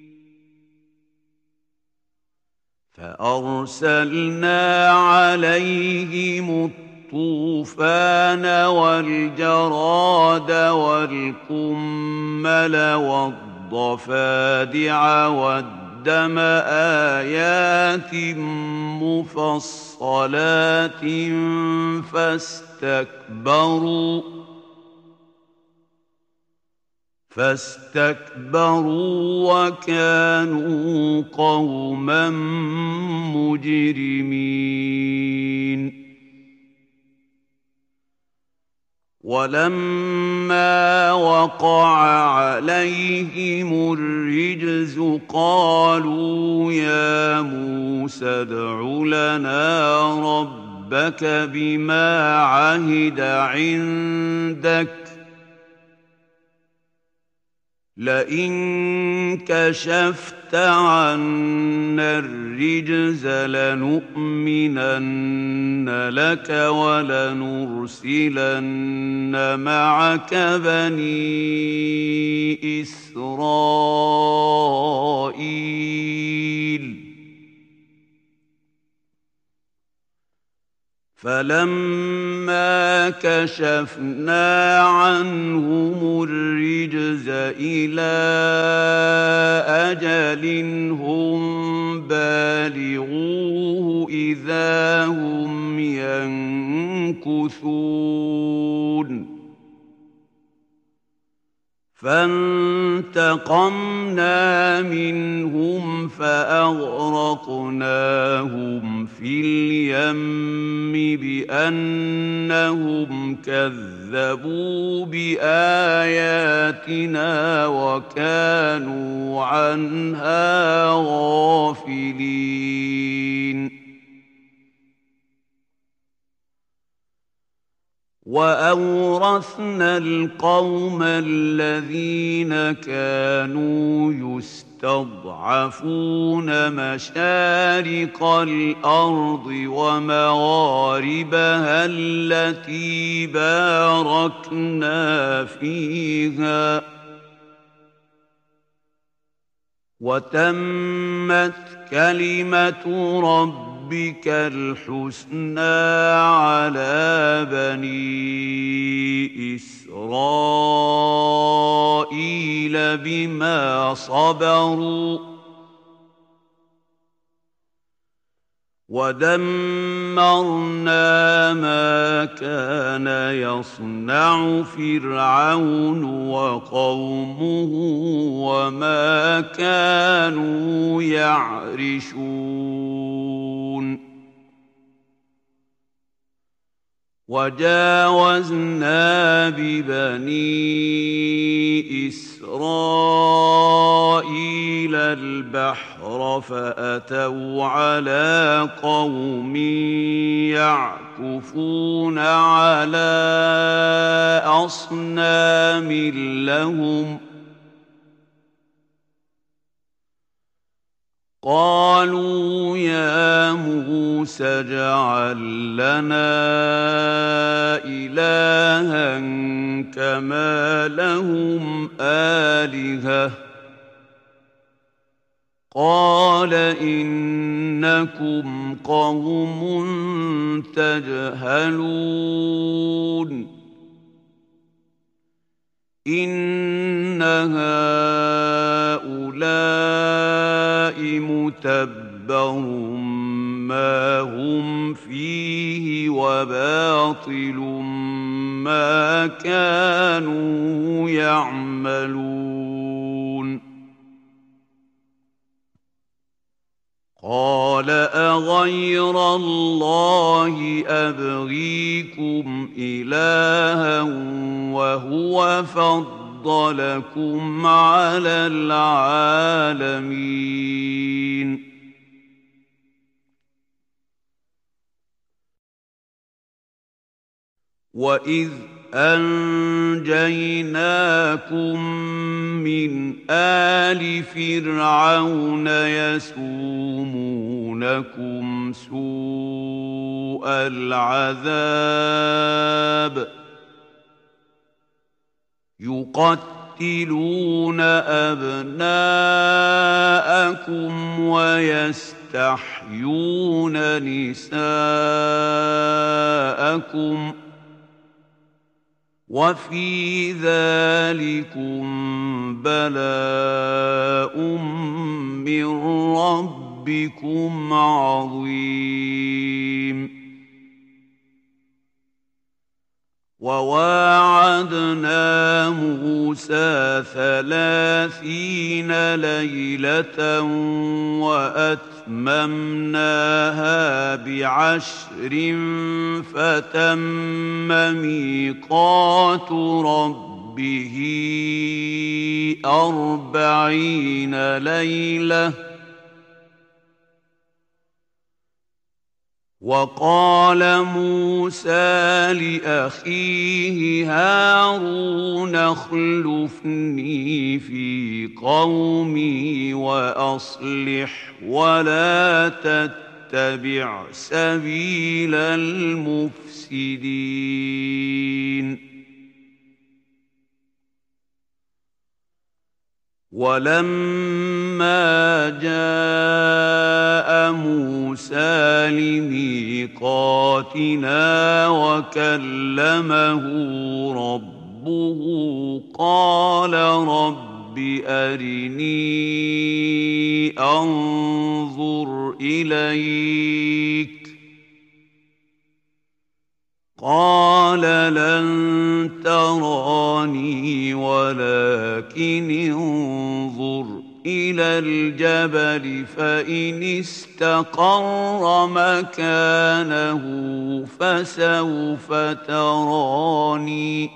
فأرسلنا عليهم الطوفان والجراد والقمل والضفادع والدم قدم آيات مفصلات فاستكبروا فاستكبروا وكانوا قوما مجرمين ولما وقع عليهم الرجز قالوا يا موسى ادع لنا ربك بما عهد عندك لئن كشفت عنا الرجز لنؤمنن لك ولنرسلن معك بني إسرائيل فلما كشفنا عنهم الرجز إلى أجل هم بالغوه إذا هم ينكثون فانتقمنا منهم فأغرقناهم في اليم بأنهم كذبوا بآياتنا وكانوا عنها غافلين وأورثنا القوم الذين كانوا يستضعفون مشارق الأرض ومغاربها التي باركنا فيها وتمت كلمة ربك ربك الحسنى على بني إسرائيل بما صبروا ودمرنا ما كان يصنع فرعون وقومه وما كانوا يعرشون وجاوزنا ببني إسرائيل البحر فأتوا على قوم يعكفون على أصنام لهم قالوا يا موسى اجعل لنا إلها كما لهم آلهة قال إنكم قوم تجهلون إن هؤلاء متبر ما هم فيه وباطل ما كانوا يعملون قال أغير الله أبغيكم إلها وهو فضلكم على العالمين وإذ أنجيناكم من آل فرعون يسومونكم سوء العذاب يقتلون أبناءكم ويستحيون نساءكم وفي ذلكم بلاء من ربكم عظيم وواعدنا موسى ثلاثين ليلة وأتممناها بعشر فتم ميقات ربه أربعين ليلة وقال موسى لأخيه هارون اخلفني في قومي وأصلح ولا تتبع سبيل المفسدين ولما جاء موسى لميقاتنا وكلمه ربه قال رب أرني أنظر إليك قال لن تراني ولكن انظر إلى الجبل فإن استقر مكانه فسوف تراني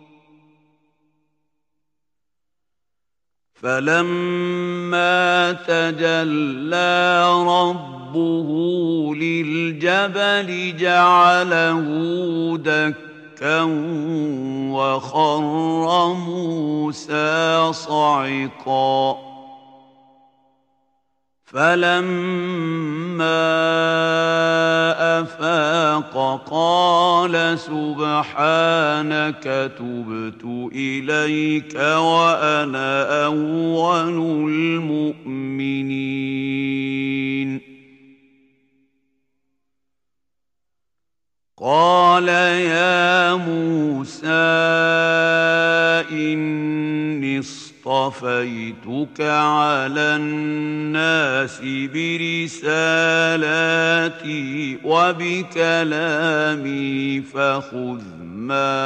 فلما تجلى ربه للجبل جعله دكا وخر موسى صعقا فلما أفاق قال سبحانك تبت إليك وأنا أول المؤمنين قال يا موسى إني اصطفيتك على الناس برسالاتي وبكلامي فخذ ما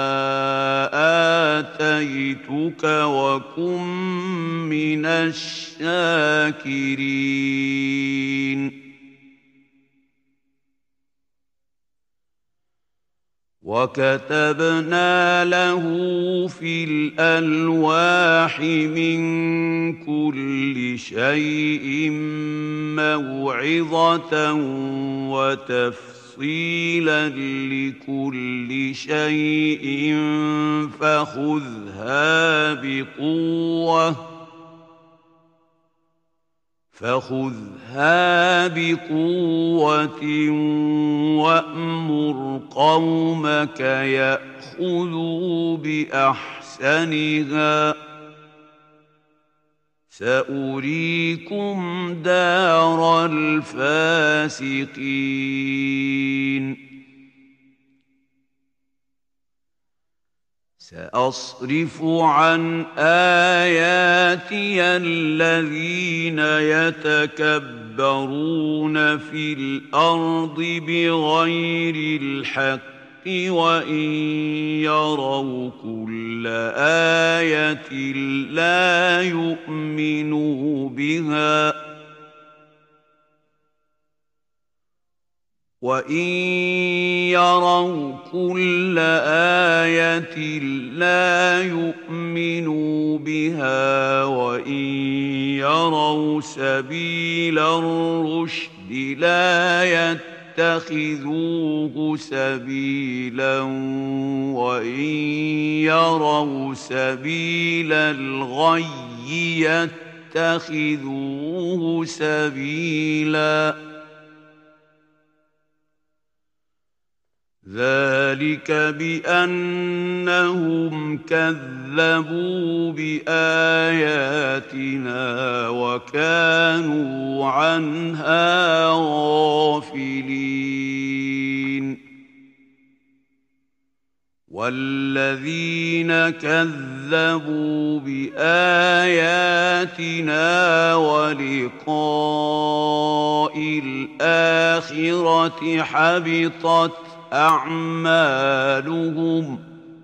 آتيتك وكن من الشاكرين وكتبنا له في الألواح من كل شيء موعظة وتفصيلا لكل شيء فخذها بقوة فخذها بقوة وأمر قومك يأخذوا بأحسنها سأريكم دار الفاسقين سأصرف عن آياتي الذين يتكبرون في الأرض بغير الحق وإن يروا كل آية لا يؤمنوا بها وإن يروا كل آية لا يؤمنوا بها وإن يروا سبيل الرشد لا يتخذوه سبيلا وإن يروا سبيل الغي يتخذوه سبيلا ذلك بأنهم كذبوا بآياتنا وكانوا عنها غافلين والذين كذبوا بآياتنا ولقاء الآخرة حبطت أعمالهم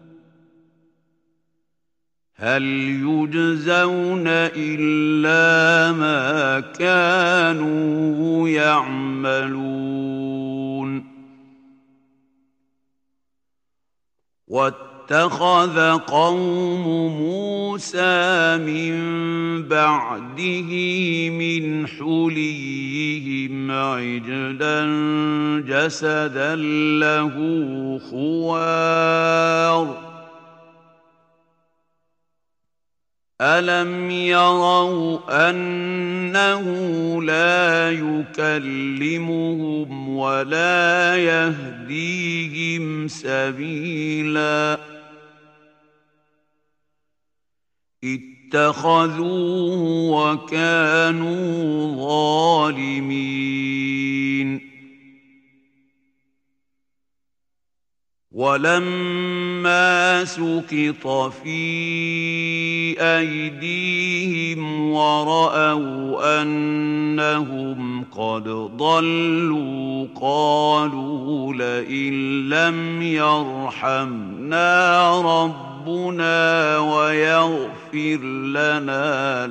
هل يجزون إلا ما كانوا يعملون واتخذ قوم موسى من بعده من حليهم عجلا جسدا له خوار ألم يروا أنه لا يكلمهم ولا يهديهم سبيلا اتخذوه وكانوا ظالمين ولما سقط في أيديهم ورأوا أنهم قد ضلوا قالوا لئن لم يرحمنا ربنا ويغفر لنا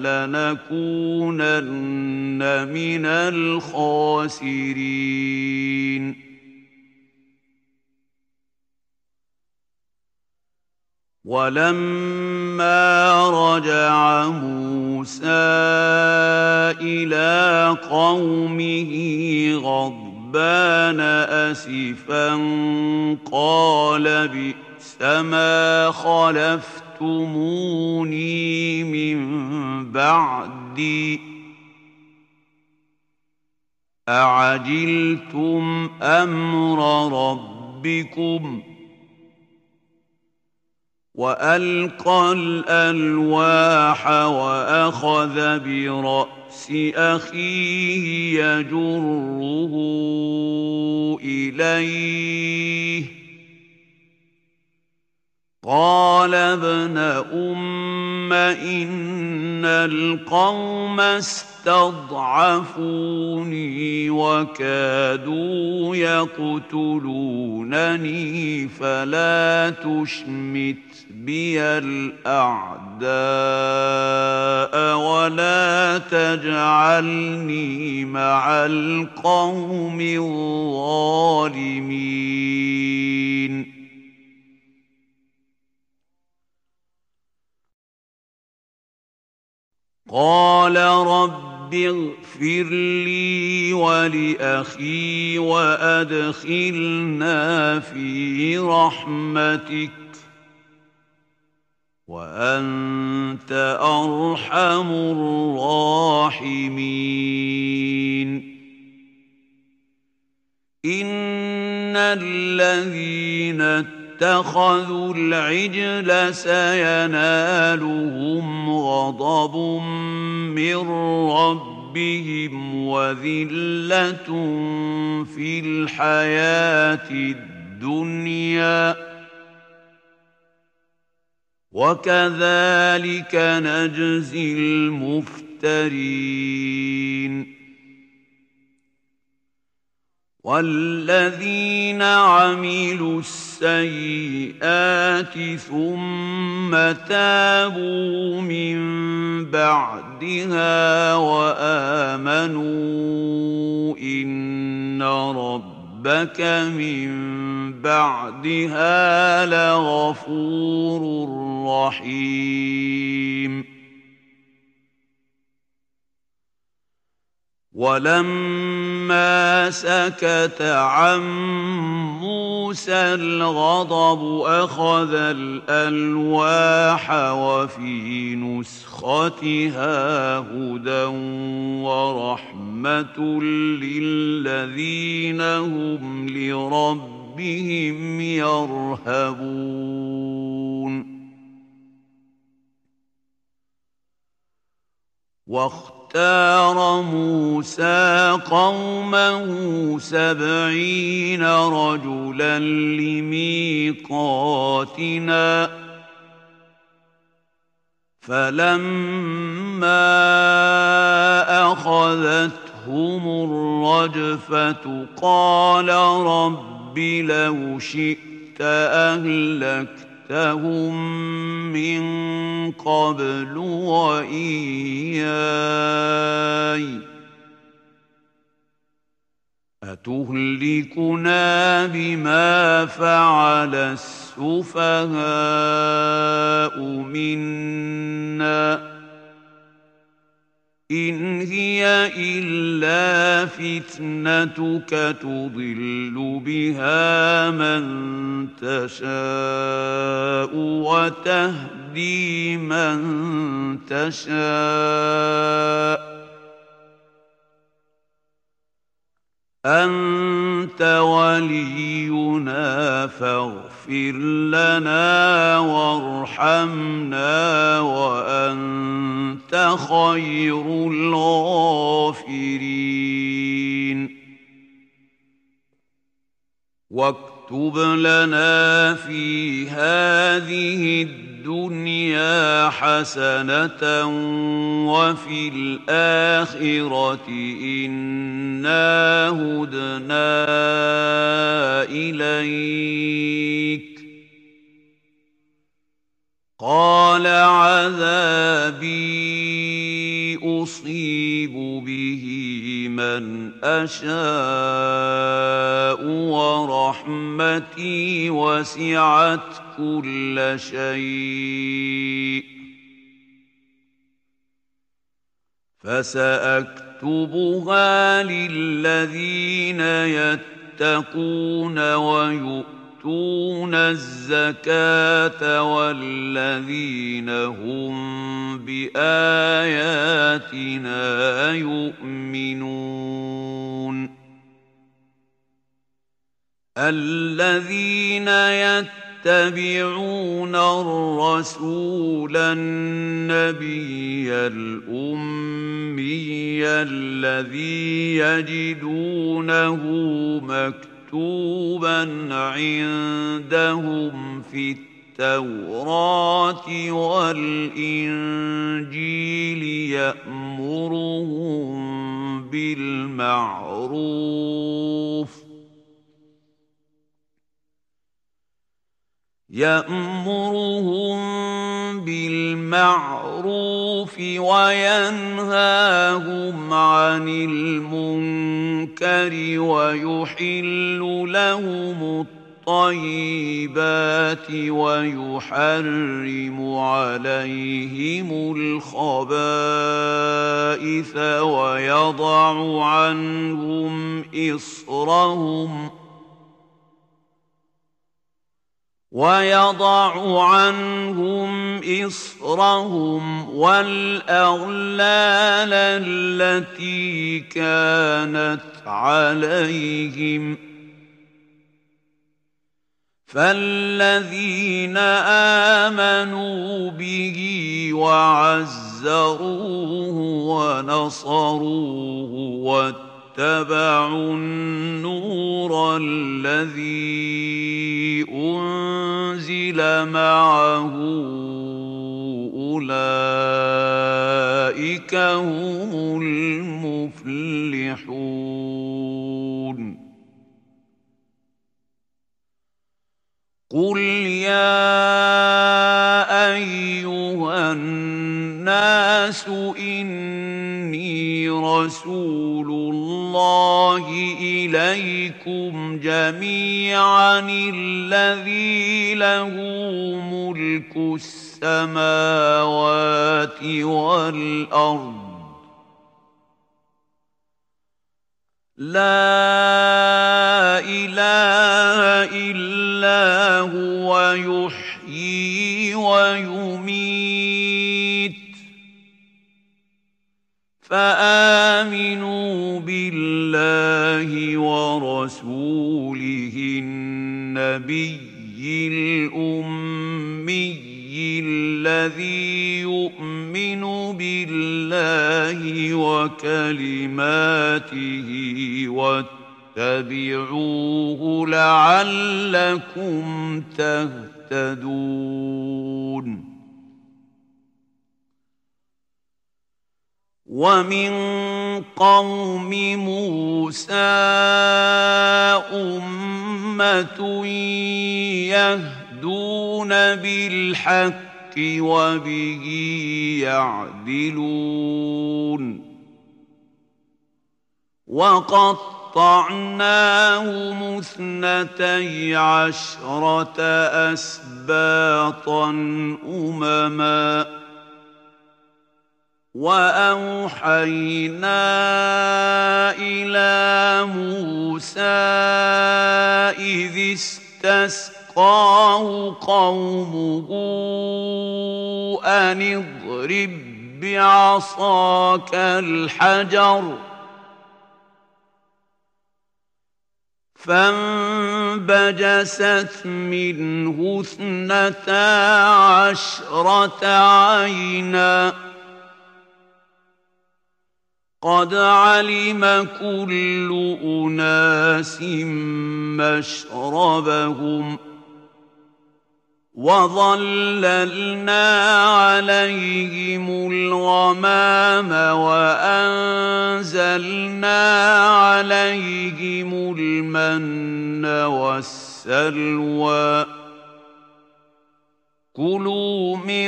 لنكونن من الخاسرين ولما رجع موسى إلى قومه غضبان أسفا قال بئس ما خلفتموني من بعدي أعجلتم أمر ربكم وألقى الألواح وأخذ برأس أخيه يجره إليه قال ابن أم إن القوم استضعفوني وكادوا يقتلونني فلا تشمت بي الأعداء ولا تجعلني مع القوم الظالمين قال رب اغفر لي ولأخي وأدخلنا في رحمتك وأنت أرحم الراحمين إن الذين اتخذوا العجل سينالهم غضب من ربهم وذلة في الحياة الدنيا وكذلك نجزي المفترين والذين عملوا السيئات ثم تابوا من بعدها وآمنوا إن ربك من بعدها لغفور رحيم ولما سكت عن موسى الغضب أخذ الألواح وفي نسختها هدى ورحمة للذين هم لربهم يرهبون واختار موسى قومه سبعين رجلا لميقاتنا فلما أخذتهم الرجفة قال رب لو شئت أهلكت هم من قبل وإياي أتهلكنا بما فعل السفهاء منا إن هي إلا فتنتك تضل بها من تشاء وتهدي من تشاء أنت ولينا فاغفر لنا وارحمنا وأنت خير الغافرين واكتب لنا في هذه الدنيا حسنة وفي الآخرة إنا هدنا إليك قال عذابي أصيب به من أشاء ورحمتي وسعت كل شيء فسأكتبها للذين يتقون ويؤتون الزكاة والذين هم بآياتنا يؤمنون الذين يتبعون الرسول النبي الأمي الذي يجدونه مكتوبا عندهم في التوراة والإنجيل يأمرهم بالمعروف يأمرهم بالمعروف وينهاهم عن المنكر ويحل لهم الطيبات ويحرم عليهم الخبائث ويضع عنهم إصرهم ويضع عنهم إصرهم والأغلال التي كانت عليهم فالذين آمنوا به وعزروه ونصروه واتبعوا النور الذي أنزل معه أولئك هم المفلحون. قل يا أيها الناس إني رسول الله إليكم جميعا الذي له ملك السماوات والأرض لا إله إلا هو يحيي ويميت فآمنوا بالله ورسوله النبي الأمي الذي يؤمن بالله وكلماته واتبعوه لعلكم تهتدون. ومن قوم موسى أمة يهدون بالحق وبه يعدلون. وقطعناهم اثنتي عشرة أسباطا أمما وأوحينا إلى موسى إذ استسقاه قومه أن اضرب بعصاك الحجر فانبجست منه اثنتا عشرة عينا قد علم كل أناس مشربهم وظللنا عليهم الغمام وأنزلنا عليهم المن والسلوى كلوا من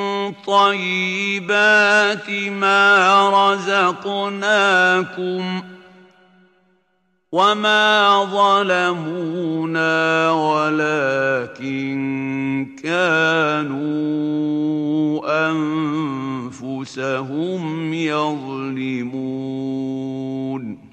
طيبات ما رزقناكم وما ظلمونا ولكن كانوا أنفسهم يظلمون.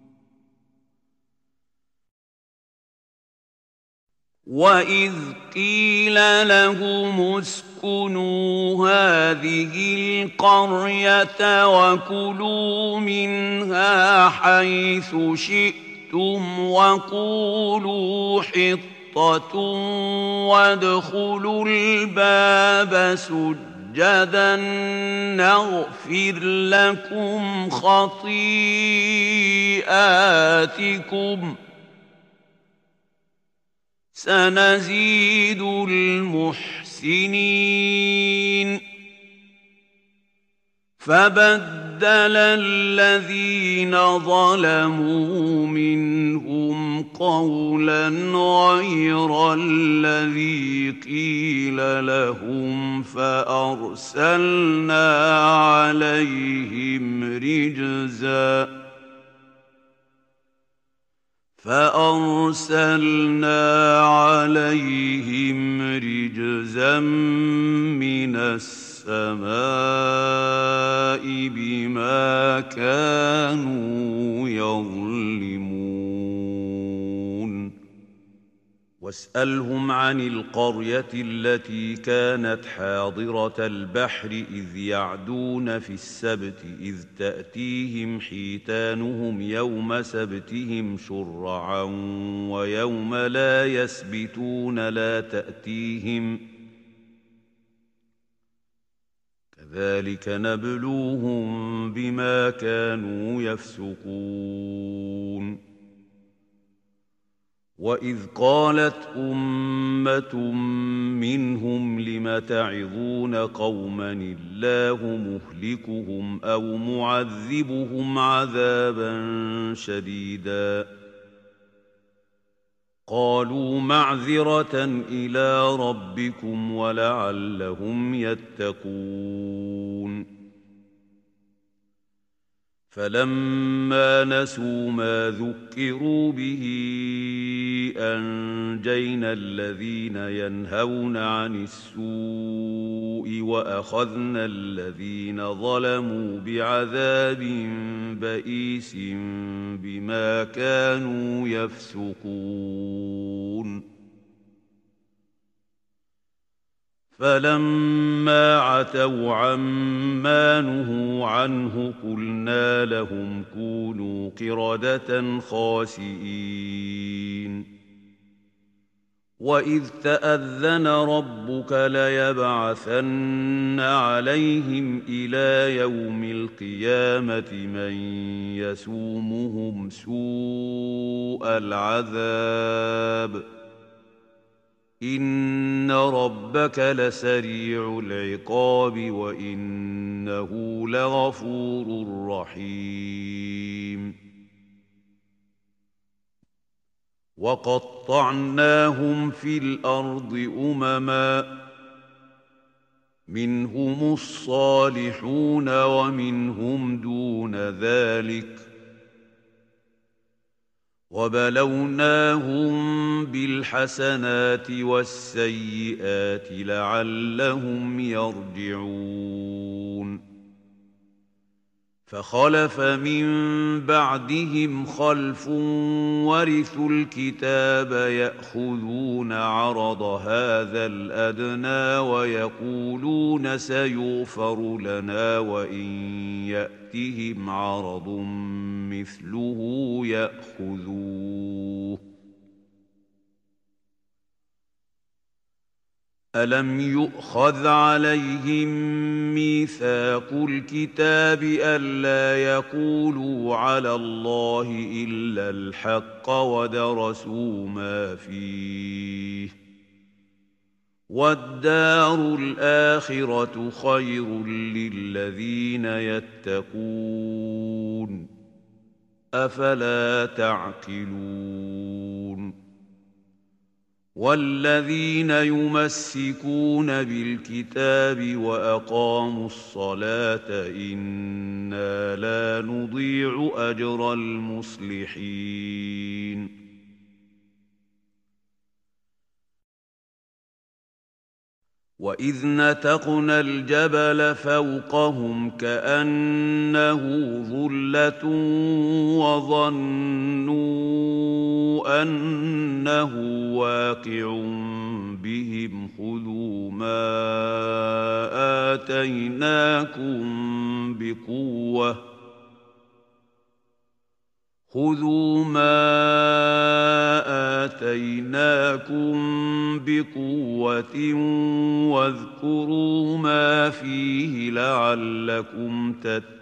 وإذ قيل لهم اسكنوا هذه القرية وكلوا منها حيث شئتم وقولوا حطة وادخلوا الباب سجدا نغفر لكم خطيئاتكم سنزيد المحسنين. فبدل الذين ظلموا منهم قولا غير الذي قيل لهم فأرسلنا عليهم رجزا فأرسلنا عليهم رجزا من السماء بما كانوا يظلمون. واسألهم عن القرية التي كانت حاضرة البحر إذ يعدون في السبت إذ تأتيهم حيتانهم يوم سبتهم شرعا ويوم لا يسبتون لا تأتيهم كذلك نبلوهم بما كانوا يفسقون. وإذ قالت أمة منهم لم تعظون قوما الله مهلكهم أو معذبهم عذابا شديدا قالوا معذرة إلى ربكم ولعلهم يتقون. فلما نسوا ما ذكروا به أنجينا الذين ينهون عن السوء وأخذنا الذين ظلموا بعذاب بئيس بما كانوا يفسقون. فلما عتوا عما نهوا عنه قلنا لهم كونوا قردة خاسئين. وإذ تأذن ربك ليبعثن عليهم إلى يوم القيامة من يسومهم سوء العذاب إن ربك لسريع العقاب وإنه لغفور رحيم. وقطعناهم في الأرض أمما منهم الصالحون ومنهم دون ذلك وبلوناهم بالحسنات والسيئات لعلهم يرجعون. فخلف من بعدهم خلف ورثوا الكتاب يأخذون عرض هذا الأدنى ويقولون سيغفر لنا وإن يأتهم عرض مثله يأخذوه. ألم يؤخذ عليهم ميثاق الكتاب ألا يقولوا على الله إلا الحق ودرسوا ما فيه والدار الآخرة خير للذين يتقون أفلا تعقلون. والذين يمسكون بالكتاب وأقاموا الصلاة إنا لا نضيع أجر المصلحين. وإذ نتقنا الجبل فوقهم كأنه ظلة وظنوا أنه واقع بهم خذوا ما آتيناكم بقوة خذوا ما آتيناكم بقوة واذكروا ما فيه لعلكم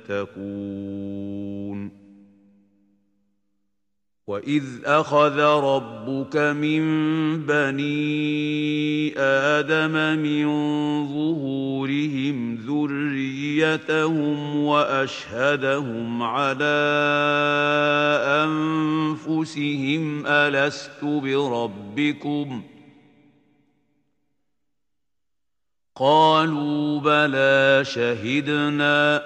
تتقون. وإذ أخذ ربك من بني آدم من ظهورهم ذريتهم وأشهدهم على أنفسهم ألست بربكم قالوا بلى شهدنا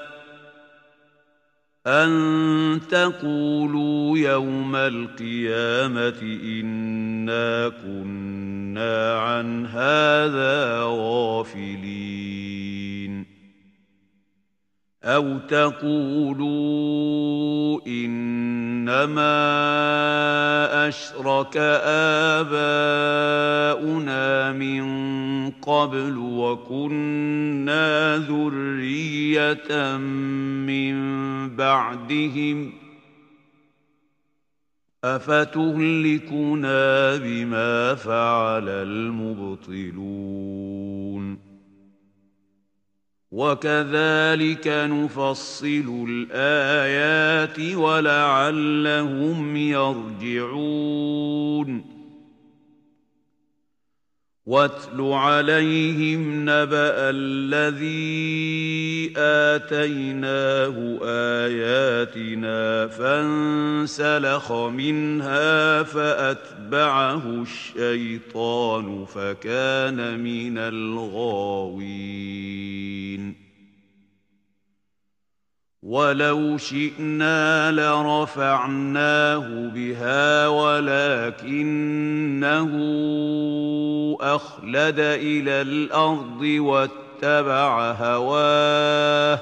أن تقولوا يوم القيامة إنا كنا عن هذا غافلين. أَوْ تَقُولُوا إِنَّمَا أَشْرَكَ آبَاؤُنَا مِن قَبْلُ وَكُنَّا ذُرِّيَّةً مِّن بَعْدِهِمْ ۖ أَفَتُهْلِكُنَا بِمَا فَعَلَ الْمُبْطِلُونَ وَكَذَلِكَ نُفَصِّلُ الْآيَاتِ وَلَعَلَّهُمْ يَرْجِعُونَ وَاتْلُ عَلَيْهِمْ نَبَأَ الَّذِي آتَيْنَاهُ آيَاتِنَا فَانسَلَخَ مِنْهَا فَأَتْبَعَهُ الشَّيْطَانُ فَكَانَ مِنَ الْغَاوِينَ وَلَوْ شِئْنَا لَرَفَعْنَاهُ بِهَا وَلَكِنَّهُ أَخْلَدَ إِلَى الْأَرْضِ وَاتَّبَعَ هَوَاهُ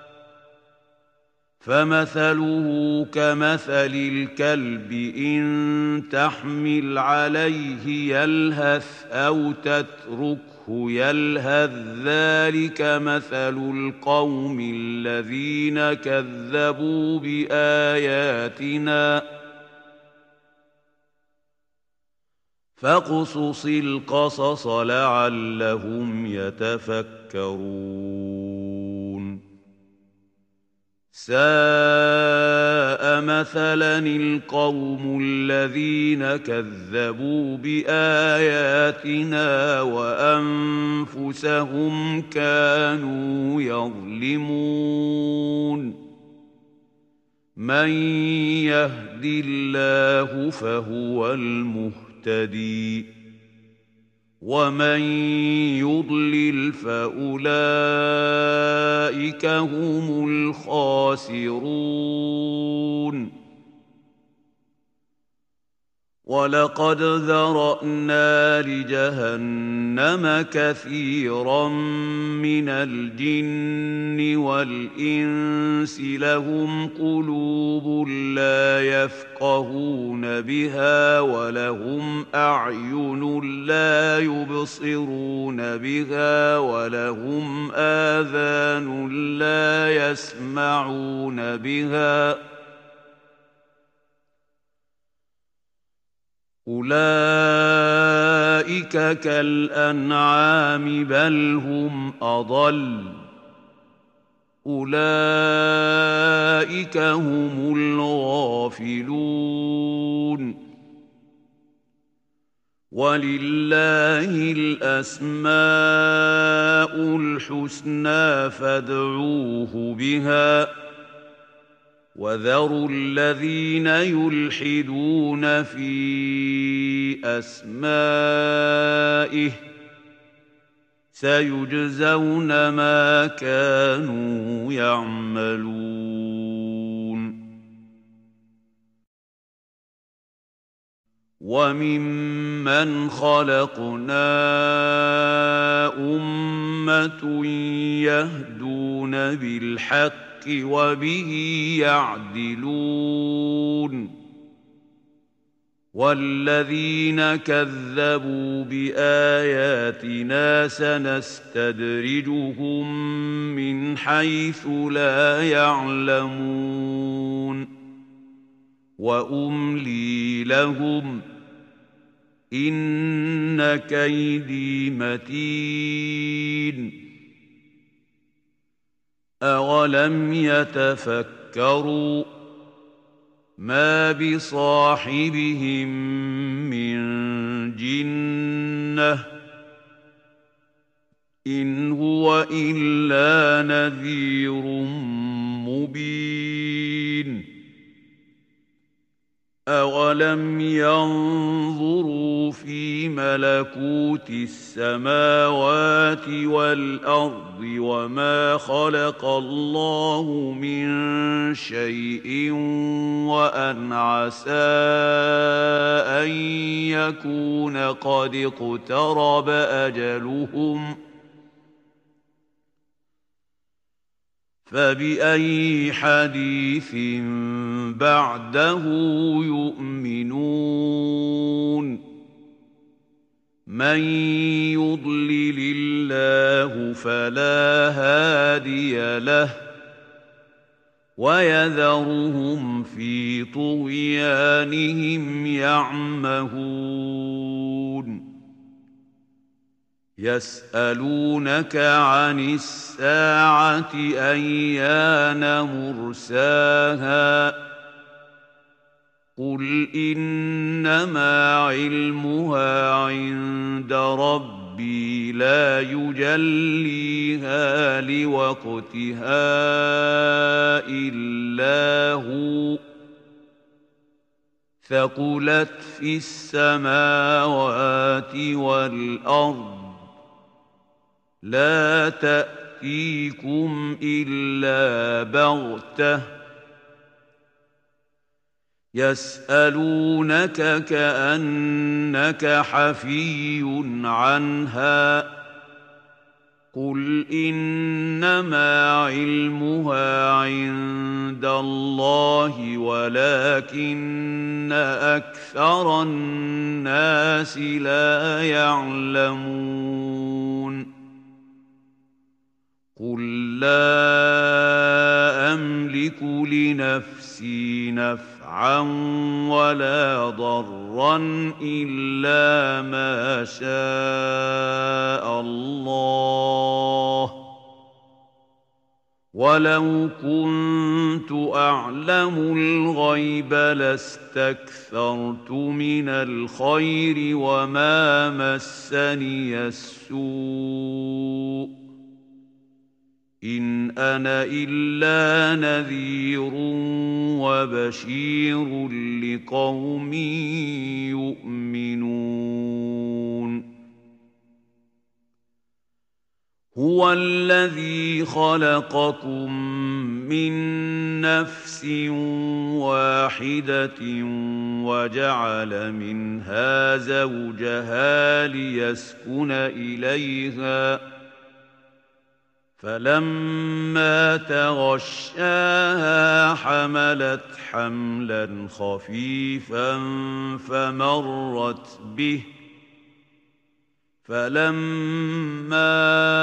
فَمَثَلُهُ كَمَثَلِ الْكَلْبِ إِن تَحْمِلْ عَلَيْهِ يَلْهَثْ أَوْ تَتْرُكْهُ يَلْهَثْ ذَلِكَ مَثَلُ الْقَوْمِ الَّذِينَ كَذَّبُوا بِآيَاتِنَا فَاقْصُصِ الْقَصَصَ لَعَلَّهُمْ يَتَفَكَّرُونَ سَاءَ مَثَلًا الْقَوْمُ الَّذِينَ كَذَّبُوا بِآيَاتِنَا وَأَنفُسَهُمْ كَانُوا يَظْلِمُونَ مَن يَهْدِ اللَّهُ فَهُوَ الْمُهْتَدِي وَمَن يُضْلِلْ فَأُولَئِكَ هُمُ الْخَاسِرُونَ وَلَقَدْ ذَرَأْنَا لِجَهَنَّمَ كَثِيرًا مِنَ الْجِنِّ وَالْإِنسِ لَهُمْ قُلُوبٌ لَّا يَفْقَهُونَ بِهَا وَلَهُمْ أَعْيُنٌ لَّا يُبْصِرُونَ بِهَا وَلَهُمْ آذَانٌ لَّا يَسْمَعُونَ بِهَا أُولَئِكَ كَالْأَنْعَامِ بَلْ هُمْ أَضَلُّ أُولَئِكَ هُمُ الْغَافِلُونَ وَلِلَّهِ الْأَسْمَاءُ الْحُسْنَى فَادْعُوهُ بِهَا وَذَرُوا الَّذِينَ يُلْحِدُونَ فِي أَسْمَائِهِ سَيُجْزَوْنَ مَا كَانُوا يَعْمَلُونَ وَمِمَّنْ خَلَقْنَا أُمَّةٌ يَهْدُونَ بِالْحَقِّ وَبِهِ يَعْدِلُونَ وَالَّذِينَ كَذَّبُوا بِآيَاتِنَا سَنَسْتَدْرِجُهُم مِّنْ حَيْثُ لَا يَعْلَمُونَ وَأُمْلِي لَهُمْ إِنَّ كَيْدِي مَتِينٌ أَوَلَمْ يَتَفَكَّرُوا مَا بِصَاحِبِهِم مِّن جِنَّةٍ إِنْ هُوَ إِلَّا نَذِيرٌ مُّبِينٌ أَوَلَمْ يَنظُرُوا فِي مَلَكُوتِ السَّمَاوَاتِ وَالْأَرْضِ وَمَا خَلَقَ اللَّهُ مِن شَيْءٍ وَأَنْ عَسَىٰ أَن يَكُونَ قَدِ اقْتَرَبَ أَجَلُهُمْ ۖ فبأي حديث بعده يؤمنون من يضلل الله فلا هادي له ويذرهم في طغيانهم يعمهون يسألونك عن الساعة أيان مرساها قل إنما علمها عند ربي لا يجليها لوقتها إلا هو ثقلت في السماوات والأرض لا تأتيكم إلا بغتة يسألونك كأنك حفي عنها قل إنما علمها عند الله ولكن أكثر الناس لا يعلمون قل لا أملك لنفسي نفعا ولا ضرا إلا ما شاء الله ولو كنت أعلم الغيب لاستكثرت من الخير وما مسني السوء إن أنا إلا نذير وبشير لقوم يؤمنون هو الذي خلقكم من نفس واحدة وجعل منها زوجها ليسكن إليها فلما تغشاها حملت حملا خفيفا فمرت به فلما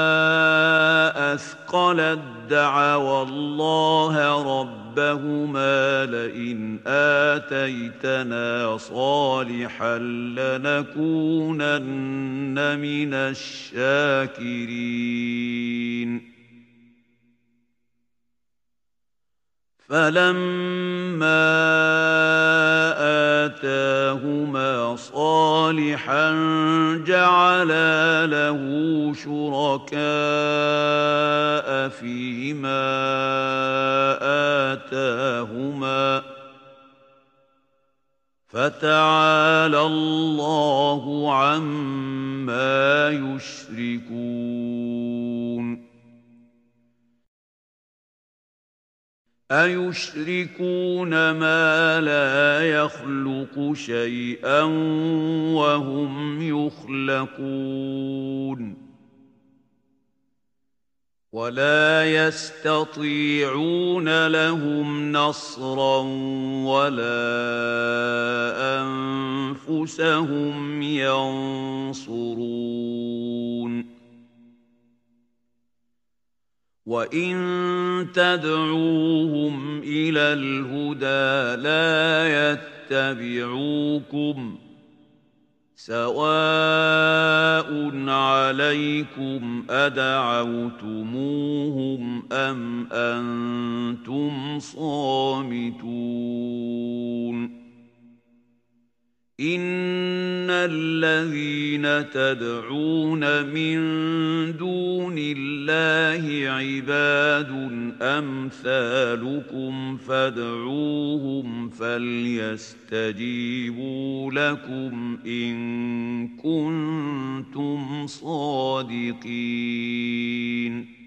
أثقلت دعوا الله ربهما لئن آتيتنا صالحا لنكونن من الشاكرين فلما آتاهما صالحا جعلا له شركاء فيما آتاهما فتعالى الله عما يشركون أيشركون ما لا يخلق شيئا وهم يخلقون ولا يستطيعون لهم نصرا ولا أنفسهم ينصرون وإن تدعوهم إلى الهدى لا يتبعوكم سواء عليكم أدعوتموهم أم أنتم صامتون إن الذين تدعون من دون الله عباد أمثالكم فادعوهم فليستجيبوا لكم إن كنتم صادقين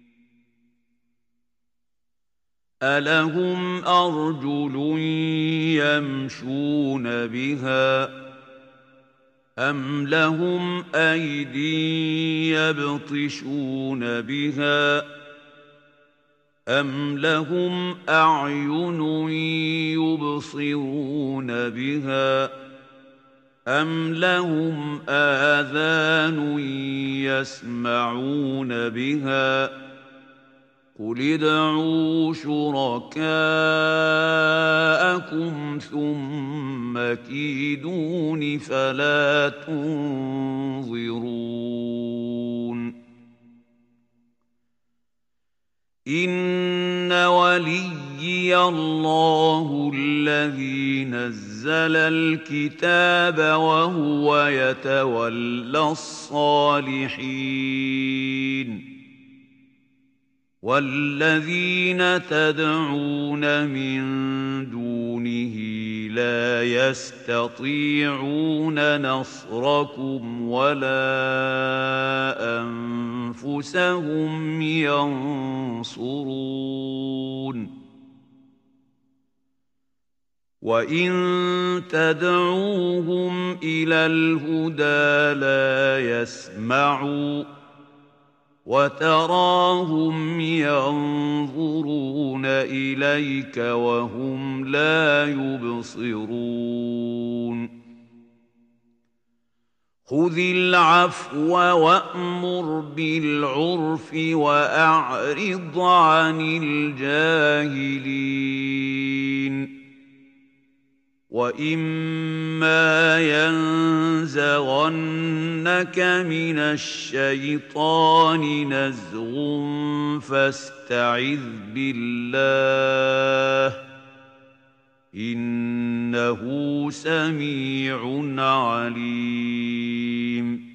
ألهم أرجل يمشون بها أم لهم أيدي يبطشون بها أَمْ لَهُمْ أَعْيُنٌ يُبْصِرُونَ بِهَا أَمْ لَهُمْ آذَانٌ يَسْمَعُونَ بِهَا قُلِ ادْعُوا شُرَكَاءَكُمْ ثُمَّ كِيدُونِ فَلَا تُنظِرُونِ إِنَّ وَلِيِّيَ اللَّهُ الَّذِي نَزَّلَ الْكِتَابَ وَهُوَ يَتَوَلَّى الصَّالِحِينَ وَالَّذِينَ تَدْعُونَ مِن دُونِهِ لَا يَسْتَطِيعُونَ نَصْرَكُمْ وَلَا أَنفُسَهُمْ يَنصُرُونَ وَإِن تَدْعُوهُمْ إِلَى الْهُدَىٰ لَا يَسْمَعُوا وَتَرَاهُمْ يَنظُرُونَ إِلَيْكَ وَهُمْ لَا يُبْصِرُونَ خُذِ الْعَفْوَ وَأْمُرْ بِالْعُرْفِ وَأَعْرِضْ عَنِ الْجَاهِلِينَ وَإِمَّا يَنزَغَنَّكَ مِنَ الشَّيْطَانِ نَزْغٌ فَاسْتَعِذْ بِاللَّهِ إِنَّهُ سَمِيعٌ عَلِيمٌ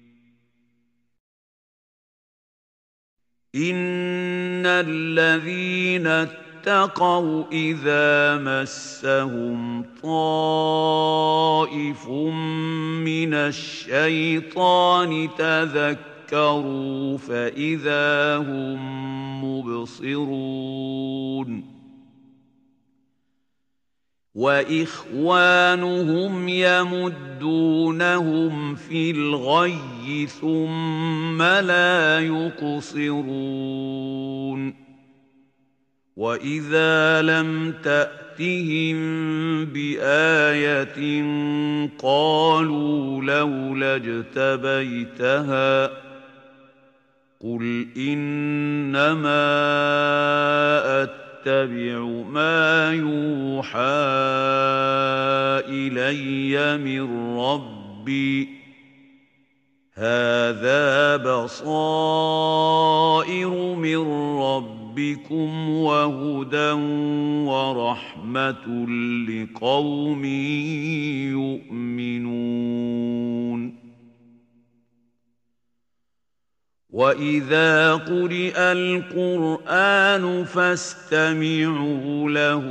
إِنَّ الَّذِينَ اتَّقَوْا إِذَا مَسَّهُمْ طَائِفٌ مِّنَ الشَّيْطَانِ تَذَكَّرُوا فَإِذَا هُم مُّبْصِرُونَ وَإِخْوَانُهُمْ يَمُدُّونَهُمْ فِي الْغَيِّ ثُمَّ لَا يُقْصِرُونَ وَإِذَا لَمْ تَأْتِهِم بِآيَةٍ قَالُوا لَوْلَا اجْتَبَيْتَهَا قُلْ إِنَّمَا أَتَّبِعُ مَا يُوحَىٰ إِلَيَّ مِن رَّبِّي هَٰذَا بَصَائِرُ مِن رَّبِّكُمْ وَهُدًى وَرَحْمَةٌ لِّقَوْمٍ يُؤْمِنُونَ وَإِذَا قُرِئَ الْقُرْآنُ فَاسْتَمِعُوا لَهُ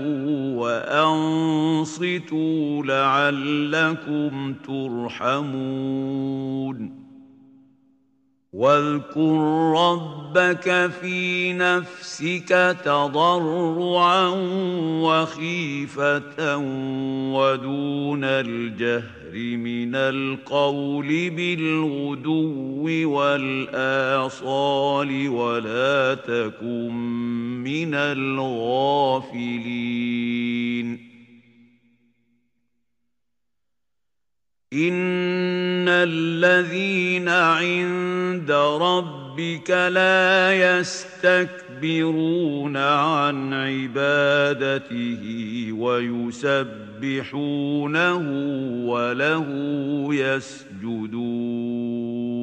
وَأَنصِتُوا لَعَلَّكُمْ تُرْحَمُونَ وَاذْكُر رَّبَّكَ فِي نَفْسِكَ تَضَرُّعًا وَخِيفَةً وَدُونَ الْجَهْرِ مِنَ الْقَوْلِ بِالْغُدُوِّ وَالْآصَالِ وَلَا تَكُن مِّنَ الْغَافِلِينَ إِنَّ الَّذِينَ عِندَ رَبِّكَ لَا يَسْتَكْبِرُونَ عَنْ عِبَادَتِهِ وَيُسَبِّحُونَهُ وَلَهُ يَسْجُدُونَ